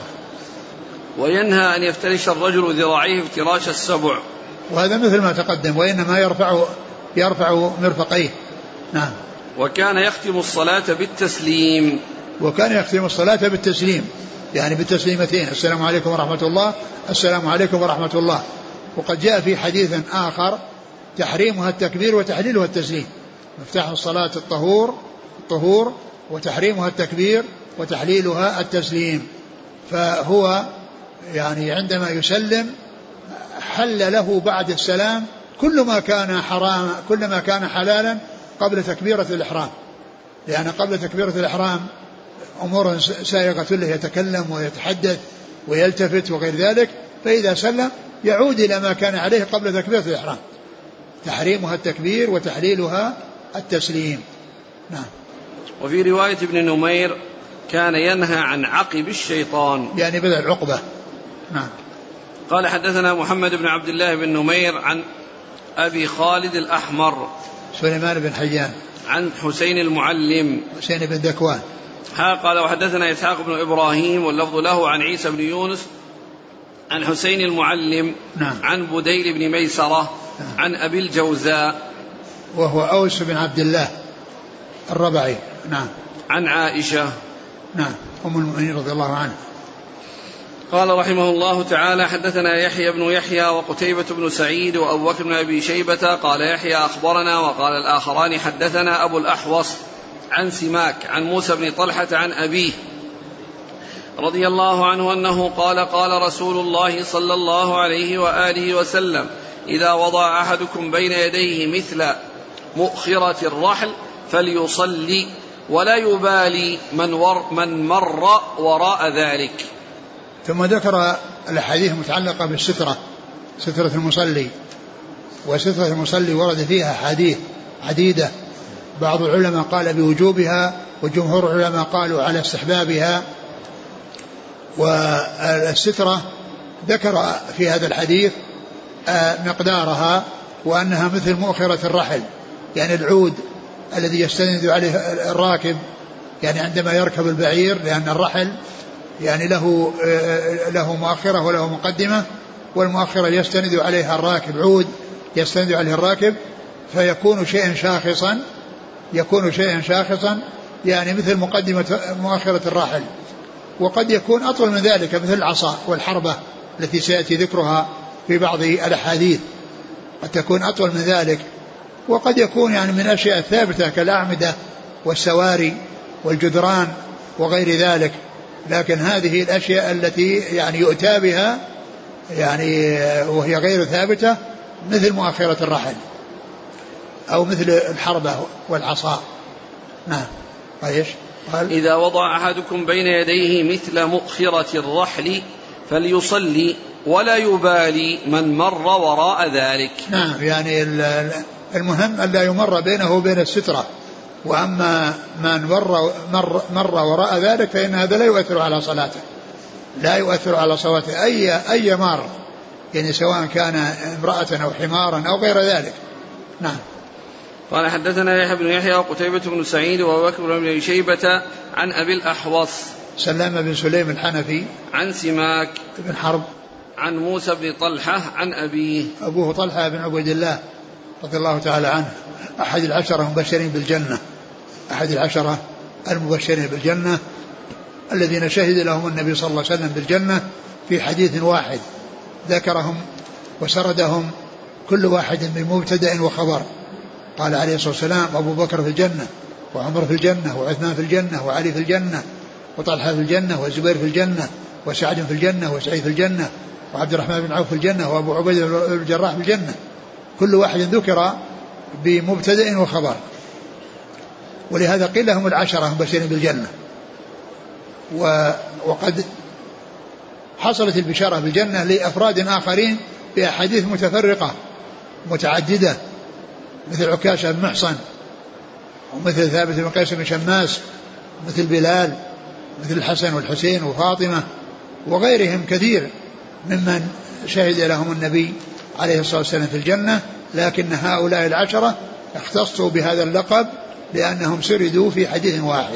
وينهى أن يفترش الرجل ذراعيه افتراش السبع، وهذا مثل ما تقدم، وإنما يرفع مرفقيه. نعم. وكان يختم الصلاة بالتسليم. وكان يختم الصلاة بالتسليم، يعني بالتسليمتين، السلام عليكم ورحمة الله، السلام عليكم ورحمة الله. وقد جاء في حديث آخر تحريمها التكبير وتحليلها التسليم. مفتاح الصلاة الطهور، وتحريمها التكبير وتحليلها التسليم. فهو يعني عندما يسلم حل له بعد السلام كل ما كان حرام، كل ما كان حلالا قبل تكبيرة الإحرام، لأن قبل تكبيرة الإحرام أمور سائغة له، يتكلم ويتحدث ويلتفت وغير ذلك، فإذا سلم يعود إلى ما كان عليه قبل تكبيرة الإحرام. تحريمها التكبير وتحليلها التسليم. نعم. وفي رواية ابن نمير كان ينهى عن عقب الشيطان، يعني بدل العقبة. نعم. قال حدثنا محمد بن عبد الله بن نمير عن أبي خالد الأحمر سليمان بن حيان عن حسين المعلم حسين بن ذكوان. قال وحدثنا إسحاق بن إبراهيم واللفظ له عن عيسى بن يونس عن حسين المعلم. نعم. عن بديل بن ميسرة. نعم. عن أبي الجوزاء وهو أوس بن عبد الله الربعي. نعم. عن عائشة. نعم أم المؤمنين رضي الله عنها. قال رحمه الله تعالى حدثنا يحيى بن يحيى وقتيبة بن سعيد وأبو بكر بن أبي شيبة. قال يحيى أخبرنا، وقال الآخران حدثنا أبو الأحوص عن سماك عن موسى بن طلحة عن أبيه رضي الله عنه أنه قال قال رسول الله صلى الله عليه وآله وسلم إذا وضع أحدكم بين يديه مثل مؤخرة الرحل فليصلي ولا يبالي من مر وراء ذلك. ثم ذكر الأحاديث المتعلقة بالسترة، سترة المصلي. وسترة المصلي ورد فيها أحاديث عديدة، بعض العلماء قال بوجوبها، وجمهور العلماء قالوا على استحبابها. والسترة ذكر في هذا الحديث مقدارها، وأنها مثل مؤخرة الرحل، يعني العود الذي يستند عليه الراكب، يعني عندما يركب البعير، لأن الرحل يعني له مؤخرة وله مقدمة، والمؤخرة يستند عليها الراكب، عود يستند عليه الراكب، فيكون شيئا شاخصا يعني مثل مؤخرة الراحل. وقد يكون أطول من ذلك مثل العصا والحربة التي سيأتي ذكرها في بعض الأحاديث، قد تكون أطول من ذلك. وقد يكون يعني من أشياء ثابتة كالأعمدة والسواري والجدران وغير ذلك، لكن هذه الأشياء التي يعني يؤتى بها يعني وهي غير ثابتة مثل مؤخرة الرحل أو مثل الحربة والعصا. نعم. قال إذا وضع أحدكم بين يديه مثل مؤخرة الرحل فليصلي ولا يبالي من مر وراء ذلك. نعم، يعني المهم أن لا يمر بينه وبين السترة، وأما من مر وراء ذلك فإن هذا لا يؤثر على صلاته، لا يؤثر على صلاته أي مار، يعني سواء كان امرأة أو حمارا أو غير ذلك. نعم. قال حدثنا يحيى بن يحيى وقتيبة بن سعيد وأبو بكر بن أبي شيبة عن أبي الأحوص سلام بن سليم الحنفي عن سماك بن حرب عن موسى بن طلحة عن أبيه. أبوه طلحة بن عبيد الله رضي الله تعالى عنه، أحد العشرة المبشرين بالجنة، أحد العشرة المبشرين بالجنة الذين شهد لهم النبي صلى الله عليه وسلم بالجنة في حديث واحد ذكرهم وسردهم كل واحد من مبتدأ وخبر. قال عليه الصلاة والسلام أبو بكر في الجنة، وعمر في الجنة، وعثمان في الجنة، وعلي في الجنة، وطلحة في الجنة، والزبير في الجنة، وسعد في الجنة، وسعيد في الجنة، وعبد الرحمن بن عوف في الجنة وأبو عبيدة بن الجراح في الجنة، كل واحد ذكر بمبتدأ وخبر، ولهذا قيل لهم العشرة مبشرين بالجنة. وقد حصلت البشارة بالجنة لأفراد آخرين بأحاديث متفرقة متعددة، مثل عكاشة بن محصن، ومثل ثابت بن قيس بن شماس، مثل بلال، مثل الحسن والحسين وفاطمة وغيرهم كثير ممن شهد لهم النبي عليه الصلاة والسلام في الجنة، لكن هؤلاء العشرة اختصوا بهذا اللقب لأنهم سردوا في حديث واحد.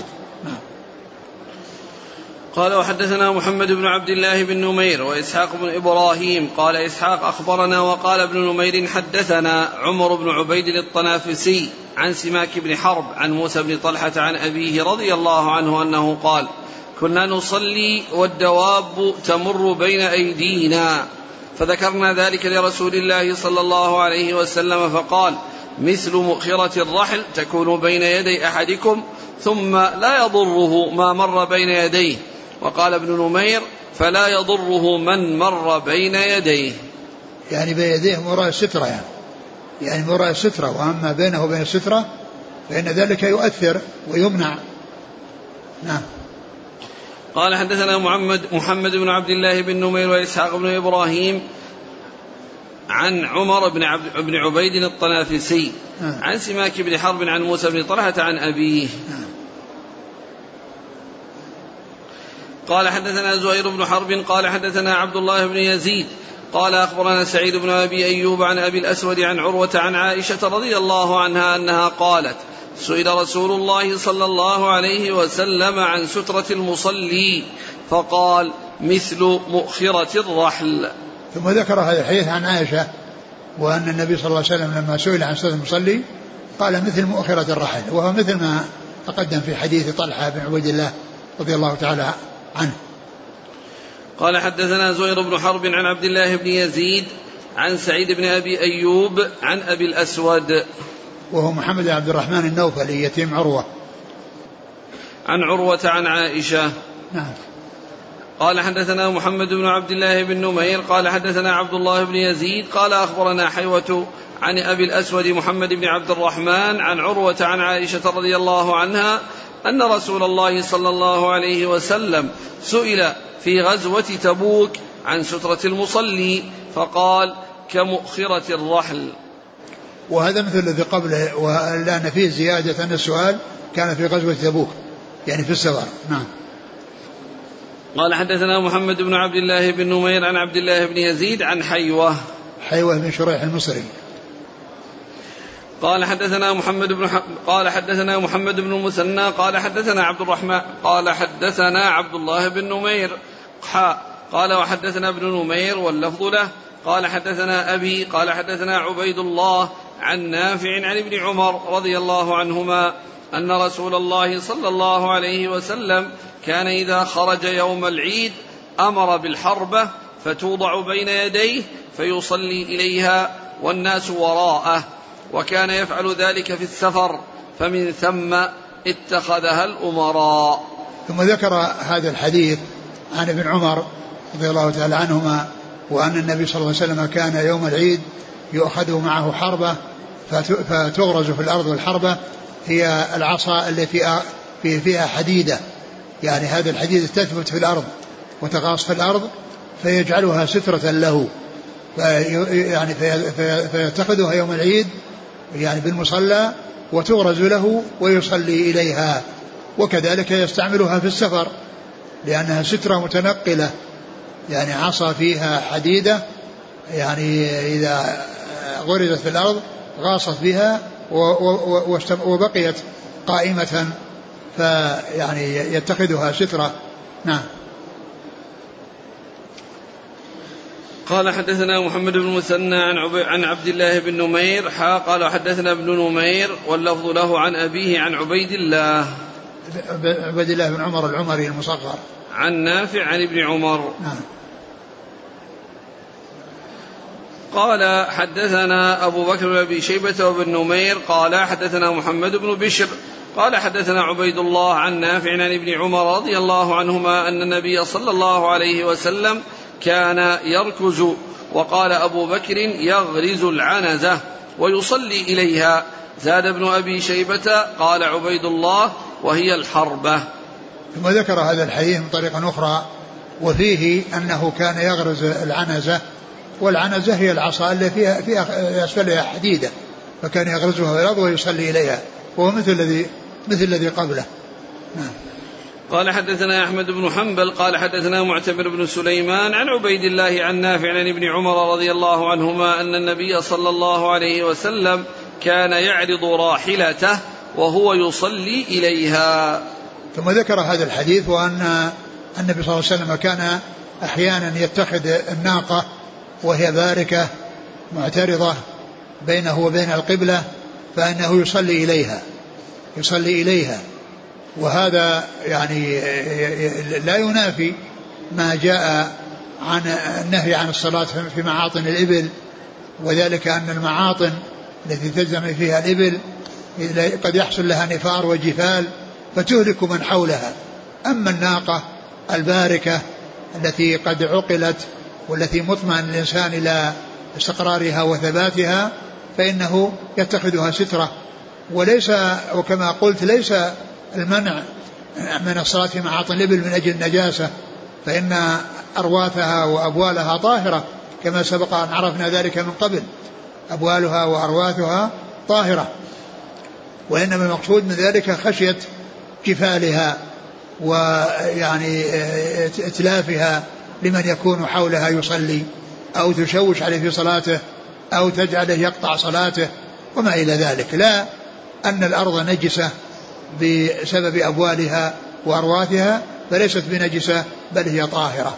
قال وحدثنا محمد بن عبد الله بن نمير وإسحاق بن إبراهيم قال إسحاق أخبرنا وقال ابن نمير حدثنا عمر بن عبيد الطنافسي عن سماك بن حرب عن موسى بن طلحة عن أبيه رضي الله عنه أنه قال كنا نصلي والدواب تمر بين أيدينا فذكرنا ذلك لرسول الله صلى الله عليه وسلم فقال مثل مؤخرة الرحل تكون بين يدي أحدكم ثم لا يضره ما مر بين يديه. وقال ابن نمير فلا يضره من مر بين يديه، يعني بين يديه وراء السترة، يعني وراء السترة، وأما بينه وبين السترة فإن ذلك يؤثر ويمنع. نعم. قال حدثنا محمد بن عبد الله بن نمير وإسحاق بن إبراهيم عن عمر بن عبيد الطنافسي عن سماك بن حرب عن موسى بن طلحة عن أبيه. قال حدثنا زهير بن حرب قال حدثنا عبد الله بن يزيد قال أخبرنا سعيد بن أبي أيوب عن أبي الأسود عن عروة عن عائشة رضي الله عنها أنها قالت سئل رسول الله صلى الله عليه وسلم عن سترة المصلي فقال مثل مؤخرة الرحل. ثم ذكر هذا الحديث عن عائشة وأن النبي صلى الله عليه وسلم لما سئل عن سترة المصلي قال مثل مؤخرة الرحل، وهو مثل ما تقدم في حديث طلحة بن عبيد الله رضي الله تعالى عنه. قال حدثنا زهير بن حرب عن عبد الله بن يزيد عن سعيد بن أبي أيوب عن أبي الأسود وهو محمد بن عبد الرحمن النوفلي يتيم عروة عن عروة عن عائشة. نعم. قال حدثنا محمد بن عبد الله بن نمير قال حدثنا عبد الله بن يزيد قال أخبرنا حيوة عن أبي الأسود محمد بن عبد الرحمن عن عروة عن عائشة رضي الله عنها أن رسول الله صلى الله عليه وسلم سئل في غزوة تبوك عن سترة المصلي فقال كمؤخرة الرحل. وهذا مثل الذي قبله، ولأن فيه زيادة أن السؤال كان في غزوة تبوك يعني في السفر. نعم. قال حدثنا محمد بن عبد الله بن نمير عن عبد الله بن يزيد عن حيوة بن شريح المصري قال حدثنا محمد بن المثنى قال حدثنا عبد الرحمن قال حدثنا عبد الله بن نمير قال وحدثنا ابن نمير واللفظ له قال حدثنا أبي قال حدثنا عبيد الله عن نافع عن ابن عمر رضي الله عنهما أن رسول الله صلى الله عليه وسلم كان إذا خرج يوم العيد أمر بالحربة فتوضع بين يديه فيصلي إليها والناس وراءه، وكان يفعل ذلك في السفر فمن ثم اتخذها الأمراء. ثم ذكر هذا الحديث عن ابن عمر رضي الله تعالى عنهما وأن النبي صلى الله عليه وسلم كان يوم العيد يؤخذ معه حربة فتغرز في الأرض، والحربة هي العصا التي فيها حديدة، يعني هذا الحديد تثبت في الأرض وتغاص في الأرض فيجعلها سترة له، يعني فيتخذها يوم العيد يعني بالمصلى وتغرز له ويصلي إليها، وكذلك يستعملها في السفر لأنها سترة متنقلة، يعني عصا فيها حديدة يعني إذا غرزت في الأرض غاصت بها وبقيت قائمة فيعني يتخذها سترة. نعم. قال حدثنا محمد بن المثنى عن عبد الله بن نمير قال حدثنا ابن نمير واللفظ له عن أبيه عن عبيد الله بن عمر العمري المصغر عن نافع عن ابن عمر. نعم. قال حدثنا أبو بكر بن أبي شيبة وابن نمير قال حدثنا محمد بن بشر قال حدثنا عبيد الله عن نافع عن ابن عمر رضي الله عنهما أن النبي صلى الله عليه وسلم كان يركز. وقال أبو بكر يغرز العنزة ويصلي إليها. زاد ابن أبي شيبة قال عبيد الله وهي الحربة. ثم ذكر هذا الحديث من طريقة أخرى وفيه أنه كان يغرز العنزة، والعنزة هي العصا التي فيها أسفلها حديدة، فكان يغرزها في الأرض ويصلي إليها، وهو مثل الذي قبله. قال حدثنا أحمد بن حنبل قال حدثنا معتمر بن سليمان عن عبيد الله عن نافع عن ابن عمر رضي الله عنهما أن النبي صلى الله عليه وسلم كان يعرض راحلته وهو يصلي إليها. ثم ذكر هذا الحديث وأن النبي صلى الله عليه وسلم كان أحيانا يتخذ الناقة وهي باركة معترضة بينه وبين القبلة فإنه يصلي إليها، وهذا يعني لا ينافي ما جاء عن النهي عن الصلاة في معاطن الإبل، وذلك أن المعاطن التي تلزم فيها الإبل قد يحصل لها نفار وجفال فتهلك من حولها. أما الناقة الباركة التي قد عقلت والتي مطمئن الإنسان إلى استقرارها وثباتها فإنه يتخذها سترة. وليس، وكما قلت، ليس المنع من الصلاة في معاطن الإبل من أجل النجاسة، فإن أرواثها وأبوالها طاهرة كما سبق أن عرفنا ذلك من قبل، أبوالها وأرواثها طاهرة، وإنما المقصود من ذلك خشية جفالها ويعني اتلافها لمن يكون حولها يصلي، أو تشوش عليه في صلاته، أو تجعله يقطع صلاته وما إلى ذلك. لا أن الأرض نجسة بسبب أبوالها وأرواثها، فليست بنجسة بل هي طاهرة.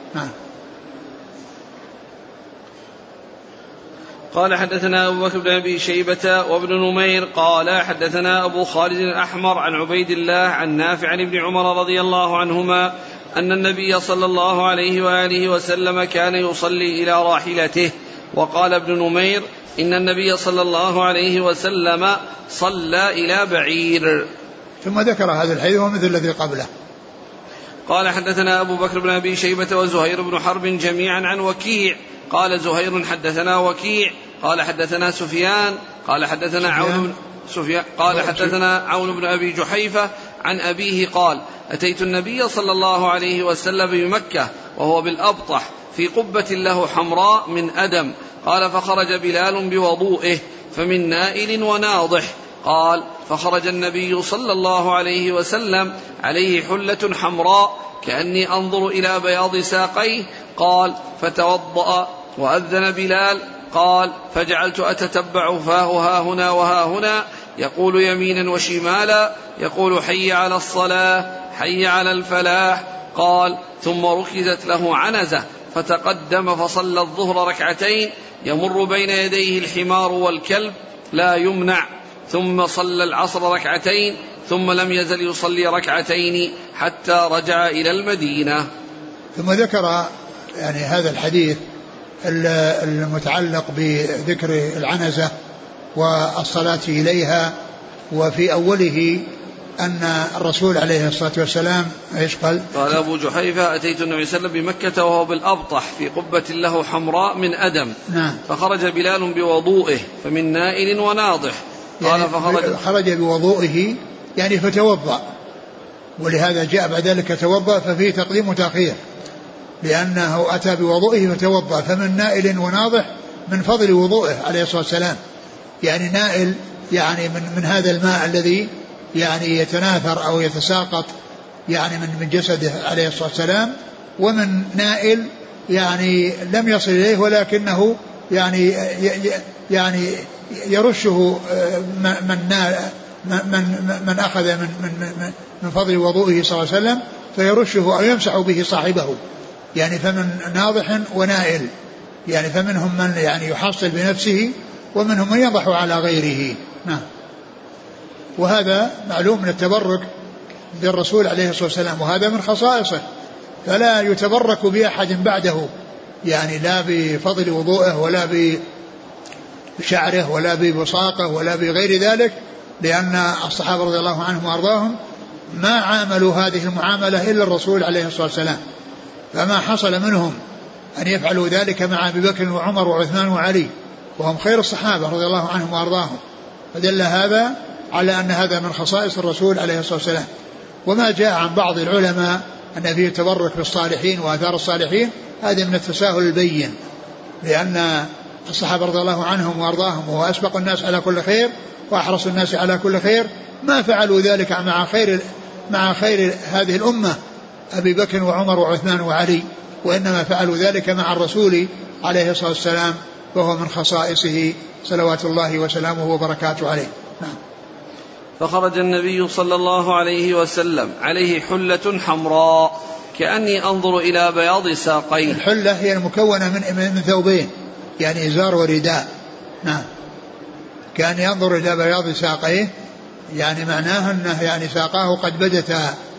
قال حدثنا أبو بكر بن أبي شيبة وابن نمير قال حدثنا أبو خالد الأحمر عن عبيد الله عن نافع عن ابن عمر رضي الله عنهما أن النبي صلى الله عليه وآله وسلم كان يصلي إلى راحلته. وقال ابن نمير إن النبي صلى الله عليه وسلم صلى إلى بعير. ثم ذكر هذا الحديث ومثل الذي قبله. قال حدثنا أبو بكر بن أبي شيبة وزهير بن حرب جميعا عن وكيع قال زهير حدثنا وكيع قال حدثنا سفيان قال حدثنا عون بن أبي جحيفة عن أبيه قال أتيت النبي صلى الله عليه وسلم بمكة وهو بالأبطح في قبة له حمراء من أدم. قال فخرج بلال بوضوئه فمن نائل وناضح. قال فخرج النبي صلى الله عليه وسلم عليه حلة حمراء كأني أنظر إلى بياض ساقيه. قال فتوضأ وأذن بلال. قال فجعلت أتتبع فاه ها هنا وها هنا يقول يمينا وشمالا يقول حي على الصلاة حي على الفلاح. قال ثم ركزت له عنزة فتقدم فصلى الظهر ركعتين يمر بين يديه الحمار والكلب لا يمنع، ثم صلى العصر ركعتين ثم لم يزل يصلي ركعتين حتى رجع إلى المدينة. ثم ذكر يعني هذا الحديث المتعلق بذكر العنزة والصلاة إليها، وفي أوله أن الرسول عليه الصلاة والسلام ايش قال؟ قال أبو جحيفة أتيت النبي صلى الله عليه وسلم بمكة وهو بالأبطح في قبة له حمراء من أدم. نعم. فخرج بلال بوضوئه فمن نائل وناضح. قال يعني خرج بوضوئه يعني فتوضأ، ولهذا جاء بعد ذلك توضأ ففيه تقديم وتأخير، لأنه أتى بوضوئه فتوضأ. فمن نائل وناضح من فضل وضوئه عليه الصلاة والسلام، يعني نائل يعني من هذا الماء الذي يعني يتناثر أو يتساقط يعني من جسده عليه الصلاة والسلام، ومن نائل يعني لم يصل إليه ولكنه يعني يرشه من أخذ من فضل وضوئه صلى الله عليه وسلم فيرشه أو يمسح به صاحبه. يعني فمن ناضح ونائل، يعني فمنهم من يعني يحصل بنفسه ومنهم من يضح على غيره. نعم. وهذا معلوم من التبرك بالرسول عليه الصلاة والسلام، وهذا من خصائصه، فلا يتبرك بأحد بعده، يعني لا بفضل وضوءه ولا بشعره ولا ببصاقه ولا بغير ذلك، لأن الصحابة رضي الله عنهم وأرضاهم ما عاملوا هذه المعاملة إلا الرسول عليه الصلاة والسلام، فما حصل منهم أن يفعلوا ذلك مع أبي بكر وعمر وعثمان وعلي وهم خير الصحابة رضي الله عنهم وأرضاهم، فدل هذا على أن هذا من خصائص الرسول عليه الصلاة والسلام. وما جاء عن بعض العلماء أن فيه التبرك بالصالحين وآثار الصالحين هذا من التساهل البين، لأن الصحابة رضي الله عنهم وأرضاهم وهو أسبق الناس على كل خير وأحرص الناس على كل خير ما فعلوا ذلك مع خير هذه الأمة أبي بكر وعمر وعثمان وعلي، وإنما فعلوا ذلك مع الرسول عليه الصلاة والسلام وهو من خصائصه صلوات الله وسلامه وبركاته عليه. نعم. فخرج النبي صلى الله عليه وسلم عليه حلة حمراء كأني أنظر إلى بياض ساقيه. الحلة هي المكونة من ثوبين يعني إزار ورداء. نعم. كان ينظر إلى بياض ساقيه يعني معناه أنه يعني ساقاه قد بدت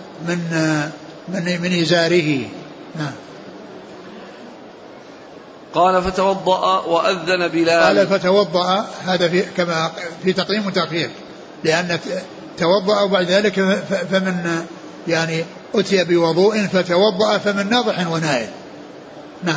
من إزاره. نعم. قال فتوضأ وأذن بلال. قال فتوضأ هذا كما في تقديم وتأخير، لأن توضأ وبعد ذلك فمن يعني أتي بوضوء فتوضأ فمن ناضح ونائل. نعم.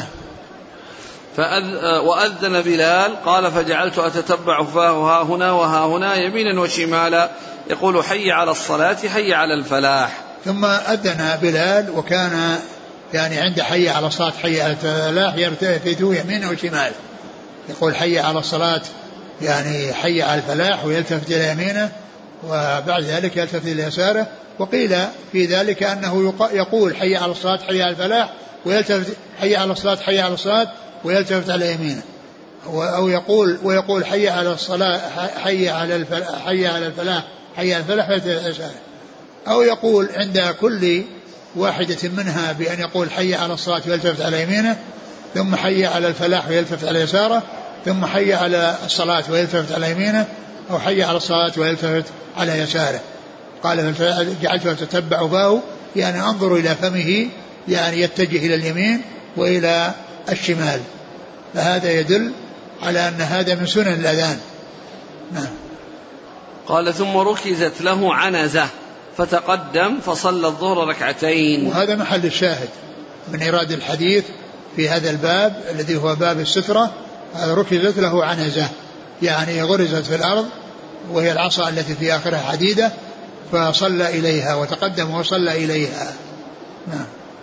وأذن بلال قال فجعلت أتتبع فاه ها هنا وها هنا يمينا وشمالا يقول حي على الصلاة حي على الفلاح. ثم أذن بلال وكان يعني عند حي على الصلاة حي على الفلاح يلتفت يمينا وشمالا، يقول حي على الصلاة يعني حي على الفلاح ويلتفت إلى يمينه وبعد ذلك يلتفت إلى يساره. وقيل في ذلك أنه يقول حي على الصلاة حي على الفلاح ويلتفت حي على الصلاة حي على الصلاة ويلتفت على يمينه، أو يقول حي على الصلاة حي على الفلاح حي على الفلاح حي على الفلاح ويلتفت على يساره، أو يقول عند كل واحدة منها بأن يقول حي على الصلاة ويلتفت على يمينه ثم حي على الفلاح ويلتفت على يساره ثم حي على الصلاة ويلتفت على يمينه أو حي على الصلاة ويلتفت على يساره. قال جعلت أتتبع فاه يعني أنظر إلى فمه يعني يتجه إلى اليمين وإلى الشمال، فهذا يدل على أن هذا من سنن الأذان. نعم. قال ثم ركزت له عنزة فتقدم فصلى الظهر ركعتين. وهذا محل الشاهد من إيراد الحديث في هذا الباب الذي هو باب السترة. ركزت له عنزة يعني غرزت في الأرض وهي العصا التي في آخرها حديدة فصلى إليها وتقدم وصلى إليها. نعم.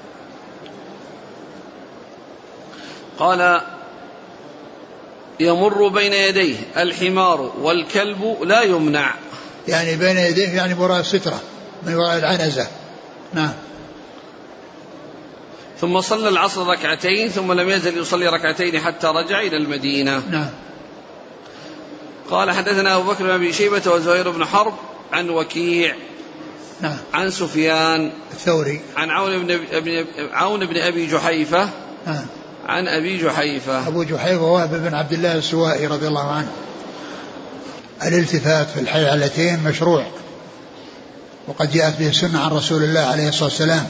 قال يمر بين يديه الحمار والكلب لا يمنع، يعني بين يديه يعني وراء السترة من وراء العنزة. نعم. ثم صلى العصر ركعتين ثم لم يزل يصلي ركعتين حتى رجع إلى المدينة. نعم. قال حدثنا أبو بكر بن أبي شيبة وزهير بن حرب عن وكيع نعم. عن سفيان الثوري عن عون بن أبي جحيفة نعم. عن أبي جحيفة. أبو جحيفة وهب بن عبد الله السوائي رضي الله عنه. الالتفات في الحيعلتين مشروع وقد جاءت به السنة عن رسول الله عليه الصلاة والسلام،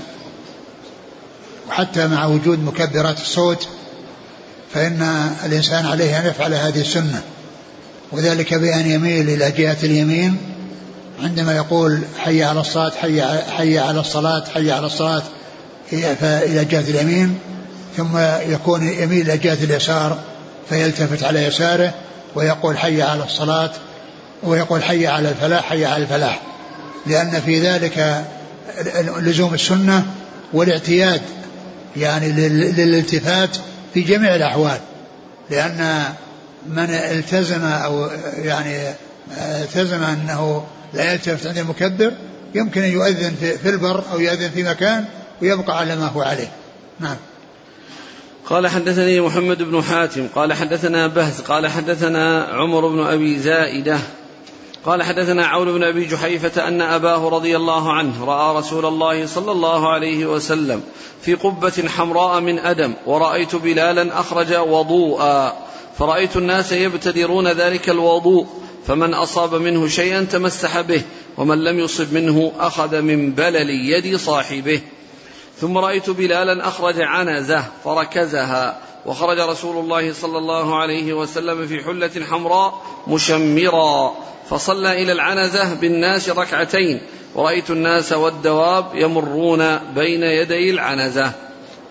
وحتى مع وجود مكبرات الصوت فإن الإنسان عليه أن يفعل هذه السنة، وذلك بأن يميل إلى جهة اليمين عندما يقول حي على الصلاة حي على الصلاة حي على الصلاة إلى جهة اليمين، ثم يكون يميل إلى جهة اليسار فيلتفت على يساره ويقول حي على الصلاة ويقول حي على الفلاح حي على الفلاح، لأن في ذلك لزوم السنة والاعتياد يعني للالتفات في جميع الأحوال، لأن من التزم أو يعني التزم أنه لا يلتفت عند المكبر يمكن أن يؤذن في البر أو يؤذن في مكان ويبقى على ما هو عليه. نعم. قال حدثني محمد بن حاتم قال حدثنا بهز قال حدثنا عمر بن أبي زائدة قال حدثنا عون بن أبي جحيفة أن أباه رضي الله عنه رأى رسول الله صلى الله عليه وسلم في قبة حمراء من أدم ورأيت بلالا أخرج وضوءا فرأيت الناس يبتدرون ذلك الوضوء فمن أصاب منه شيئا تمسح به ومن لم يصب منه أخذ من بلل يد صاحبه. ثم رأيت بلالا أخرج عنزة فركزها وخرج رسول الله صلى الله عليه وسلم في حلة حمراء مشمرا فصلى إلى العنزة بالناس 2 ورأيت الناس والدواب يمرون بين يدي العنزة.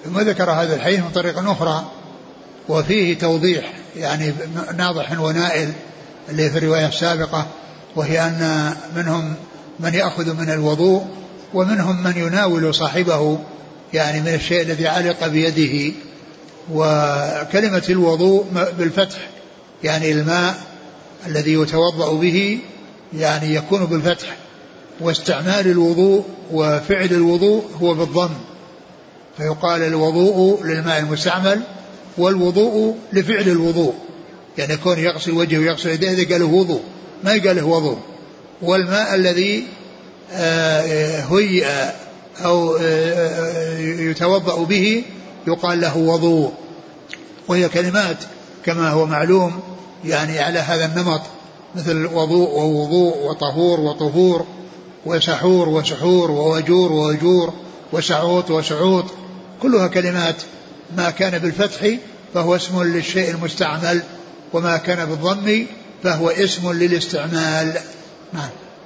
ثم ذكر هذا الحديث من طريق أخرى وفيه توضيح يعني ناضح ونائل اللي في الرواية السابقة، وهي أن منهم من يأخذ من الوضوء ومنهم من يناول صاحبه يعني من الشيء الذي علق بيده. وكلمة الوضوء بالفتح يعني الماء الذي يتوضأ به يعني يكون بالفتح، واستعمال الوضوء وفعل الوضوء هو بالضم، فيقال الوضوء للماء المستعمل والوضوء لفعل الوضوء، يعني يكون يغسل وجهه ويغسل يديه إذا قاله وضوء ما يقاله وضوء. والماء الذي هيئ أو يتوضأ به يقال له وضوء. وهي كلمات كما هو معلوم يعني على هذا النمط، مثل وضوء ووضوء وطهور وطهور وسحور وسحور ووجور ووجور وسعوط وسعوط، كلها كلمات ما كان بالفتح فهو اسم للشيء المستعمل، وما كان بالضم فهو اسم للاستعمال. نعم.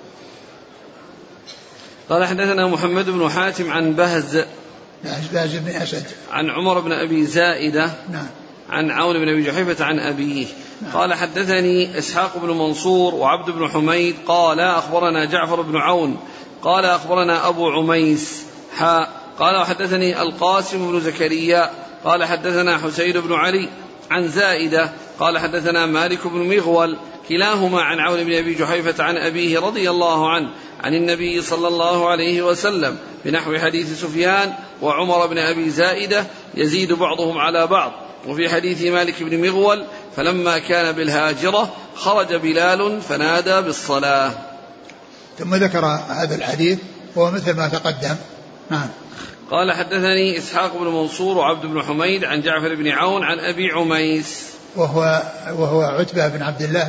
قال حدثنا محمد بن حاتم عن بهز بن أسد عن عمر بن أبي زائدة نعم عن عون بن أبي جحيفة عن أبيه قال حدثني إسحاق بن منصور وعبد بن حميد قال أخبرنا جعفر بن عون قال أخبرنا أبو عميس قال وحدثني القاسم بن زكريا قال حدثنا حسين بن علي عن زائدة قال حدثنا مالك بن مغول كلاهما عن عون بن أبي جحيفة عن أبيه رضي الله عنه عن النبي صلى الله عليه وسلم بنحو حديث سفيان وعمر بن أبي زائدة يزيد بعضهم على بعض. وفي حديث مالك بن مغول فلما كان بالهاجرة خرج بلال فنادى بالصلاة. ثم ذكر هذا الحديث وهو مثل ما تقدم. نعم. قال حدثني إسحاق بن منصور وعبد بن حميد عن جعفر بن عون عن أبي عميس وهو عتبة بن عبد الله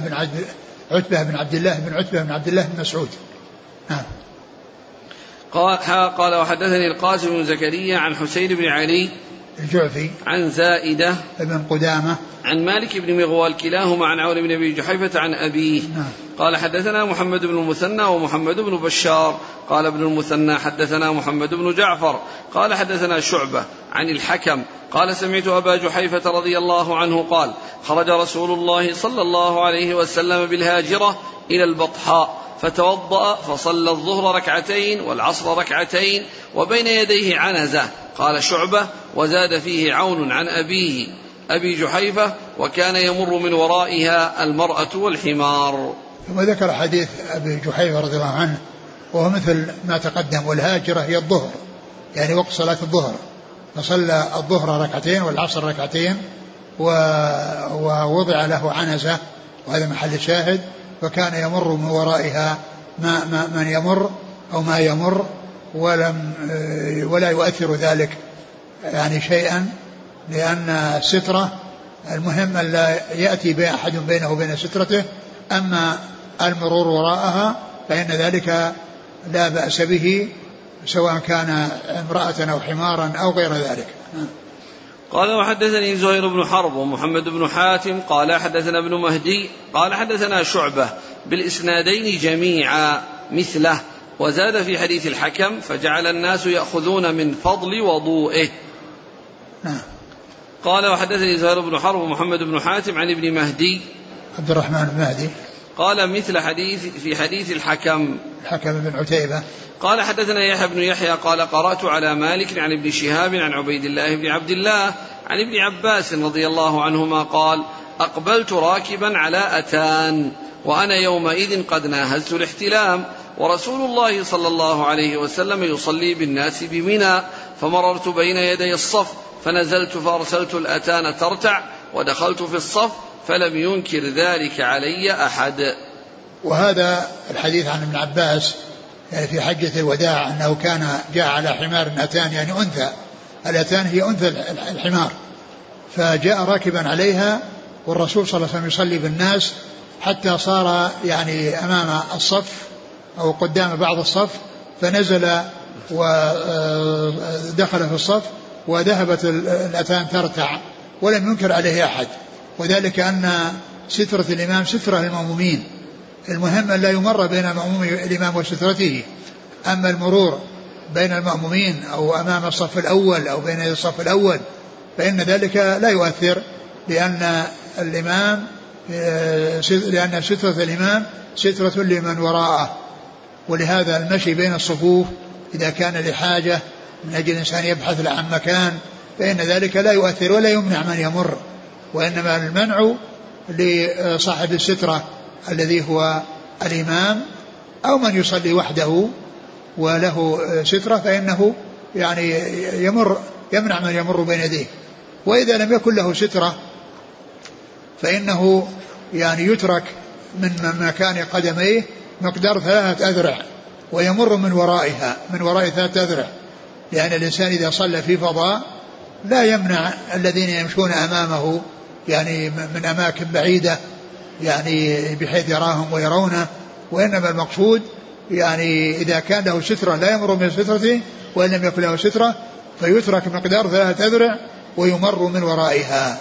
بن عبد الله بن مسعود. نعم. قال وحدثني القاسم بن زكريا عن حسين بن علي الجعفي عن زائدة ابن قدامة عن مالك بن مغول كلاهما عن عون بن أبي جحيفة عن أبيه. قال حدثنا محمد بن المثنى ومحمد بن بشار قال ابن المثنى حدثنا محمد بن جعفر قال حدثنا شعبة عن الحكم قال سمعت أبا جحيفة رضي الله عنه قال خرج رسول الله صلى الله عليه وسلم بالهاجرة إلى البطحاء فتوضأ فصلى الظهر ركعتين والعصر ركعتين وبين يديه عنزة. قال شعبة وزاد فيه عون عن أبيه أبي جحيفة وكان يمر من ورائها المرأة والحمار. ثم ذكر حديث أبي جحيفة رضي الله عنه وهو مثل ما تقدم. والهاجرة هي الظهر يعني وقت صلاة الظهر، فصلى الظهر ركعتين والعصر ركعتين ووضع له عنزة وهذا محل شاهد، فكان يمر من ورائها من يمر أو ما يمر ولا يؤثر ذلك يعني شيئا، لأن السترة المهم أن لا يأتي أحد بينه وبين سترته، أما المرور وراءها فإن ذلك لا بأس به سواء كان امرأة أو حمارا أو غير ذلك. قال وحدثني زهير بن حرب ومحمد بن حاتم قال حدثنا ابن مهدي قال حدثنا شعبة بالإسنادين جميعا مثله وزاد في حديث الحكم فجعل الناس يأخذون من فضل وضوئه. قال وحدثني زهير بن حرب ومحمد بن حاتم عن ابن مهدي عبد الرحمن بن مهدي قال مثل في حديث الحكم بن عتيبة. قال حدثنا يحيى بن يحيى قال قرأت على مالك عن ابن شهاب عن عبيد الله بن عبد الله عن ابن عباس رضي الله عنهما قال أقبلت راكبا على أتان وأنا يومئذ قد ناهزت الاحتلام ورسول الله صلى الله عليه وسلم يصلي بالناس بمنى فمررت بين يدي الصف فنزلت فأرسلت الأتان ترتع ودخلت في الصف فلم ينكر ذلك علي أحد. وهذا الحديث عن ابن عباس يعني في حجة الوداع أنه كان جاء على حمار أتان يعني أنثى، الأتان هي أنثى الحمار، فجاء راكبا عليها والرسول صلى الله عليه وسلم يصلي بالناس حتى صار يعني أمام الصف أو قدام بعض الصف، فنزل ودخل في الصف وذهبت الأتان ترتع ولم ينكر عليه أحد، وذلك أن سترة الإمام سترة المأمومين، المهم أن لا يمر بين مأموم الإمام وسترته، أما المرور بين المأمومين أو أمام الصف الأول أو بين الصف الأول فإن ذلك لا يؤثر، لأن سترة الإمام سترة لمن وراءه. ولهذا المشي بين الصفوف إذا كان لحاجة من أجل الإنسان يبحث عن مكان فإن ذلك لا يؤثر ولا يمنع من يمر، وإنما المنع لصاحب السترة الذي هو الإمام أو من يصلي وحده وله سترة فإنه يعني يمنع من يمر بين يديه. وإذا لم يكن له سترة فإنه يعني يترك من مكان قدميه مقدار 3 أذرع ويمر من وراء 3 أذرع، لأن الإنسان إذا صلى في فضاء لا يمنع الذين يمشون أمامه يعني من أماكن بعيدة يعني بحيث يراهم ويرونه، وإنما المقصود يعني إذا كان له سترة لا يمر من سترته، وإن لم يكن له سترة فيترك مقدار 3 أذرع ويمر من ورائها.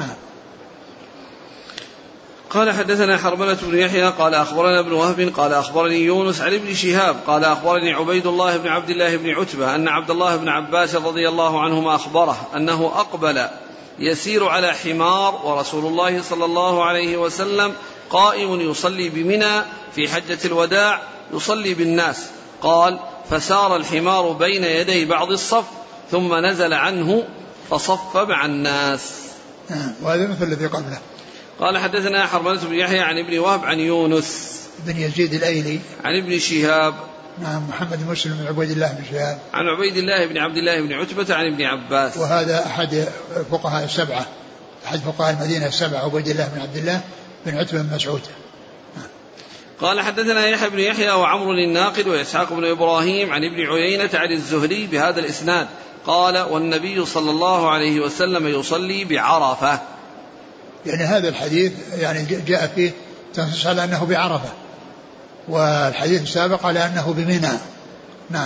قال حدثنا حرملة بن يحيى قال أخبرنا ابن وهب قال أخبرني يونس عن ابن شهاب قال أخبرني عبيد الله بن عبد الله بن عتبة أن عبد الله بن عباس رضي الله عنهما أخبره أنه أقبل يسير على حمار ورسول الله صلى الله عليه وسلم قائم يصلي بمنى في حجة الوداع يصلي بالناس. قال فسار الحمار بين يدي بعض الصف ثم نزل عنه فصف مع الناس. وهذا مثل الذي قبله. قال حدثنا حرملة بن يحيى عن ابن وهب عن يونس بن يزيد الأيلي عن ابن شهاب محمد بن مسلم بن عبيد الله بن شهاب عن عبيد الله بن عبد الله بن عتبة عن ابن عباس، وهذا أحد فقهاء السبعة، أحد فقهاء المدينة السبعة، عبيد الله بن عبد الله بن عتبة بن مسعود. قال حدثنا يحيى بن يحيى وعمر الناقد وإسحاق بن إبراهيم عن ابن عيينة عن الزهري بهذا الإسناد قال والنبي صلى الله عليه وسلم يصلي بعرفة. يعني هذا الحديث يعني جاء فيه تنص على أنه بعرفة، والحديث السابق على أنه بمنى. نعم.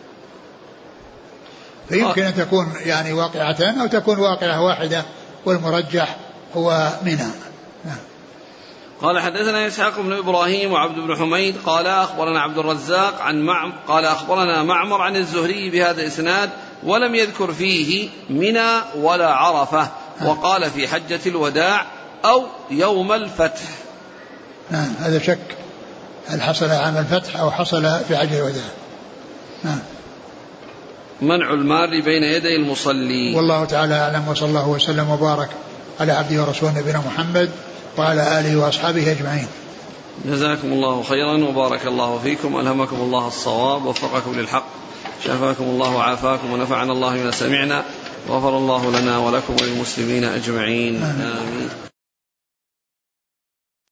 فيمكن أن تكون يعني واقعتان أو تكون واقعة واحدة والمرجح هو منى. نعم. قال حدثنا إسحاق بن إبراهيم وعبد بن حميد قال أخبرنا عبد الرزاق عن قال أخبرنا معمر عن الزهري بهذا الإسناد ولم يذكر فيه منى ولا عرفة، وقال في حجة الوداع أو يوم الفتح. نعم. هذا شك هل حصل عام الفتح أو حصل في حجة الوداع. نعم. منع المار بين يدي المصلي. والله تعالى أعلم، وصلى الله وسلم وبارك على عبده ورسوله نبينا محمد وعلى آله وأصحابه أجمعين. جزاكم الله خيرا وبارك الله فيكم، ألهمكم الله الصواب ووفقكم للحق، شفاكم الله وعافاكم ونفعنا الله بما سمعنا، غفر الله لنا ولكم وللمسلمين أجمعين. آمين.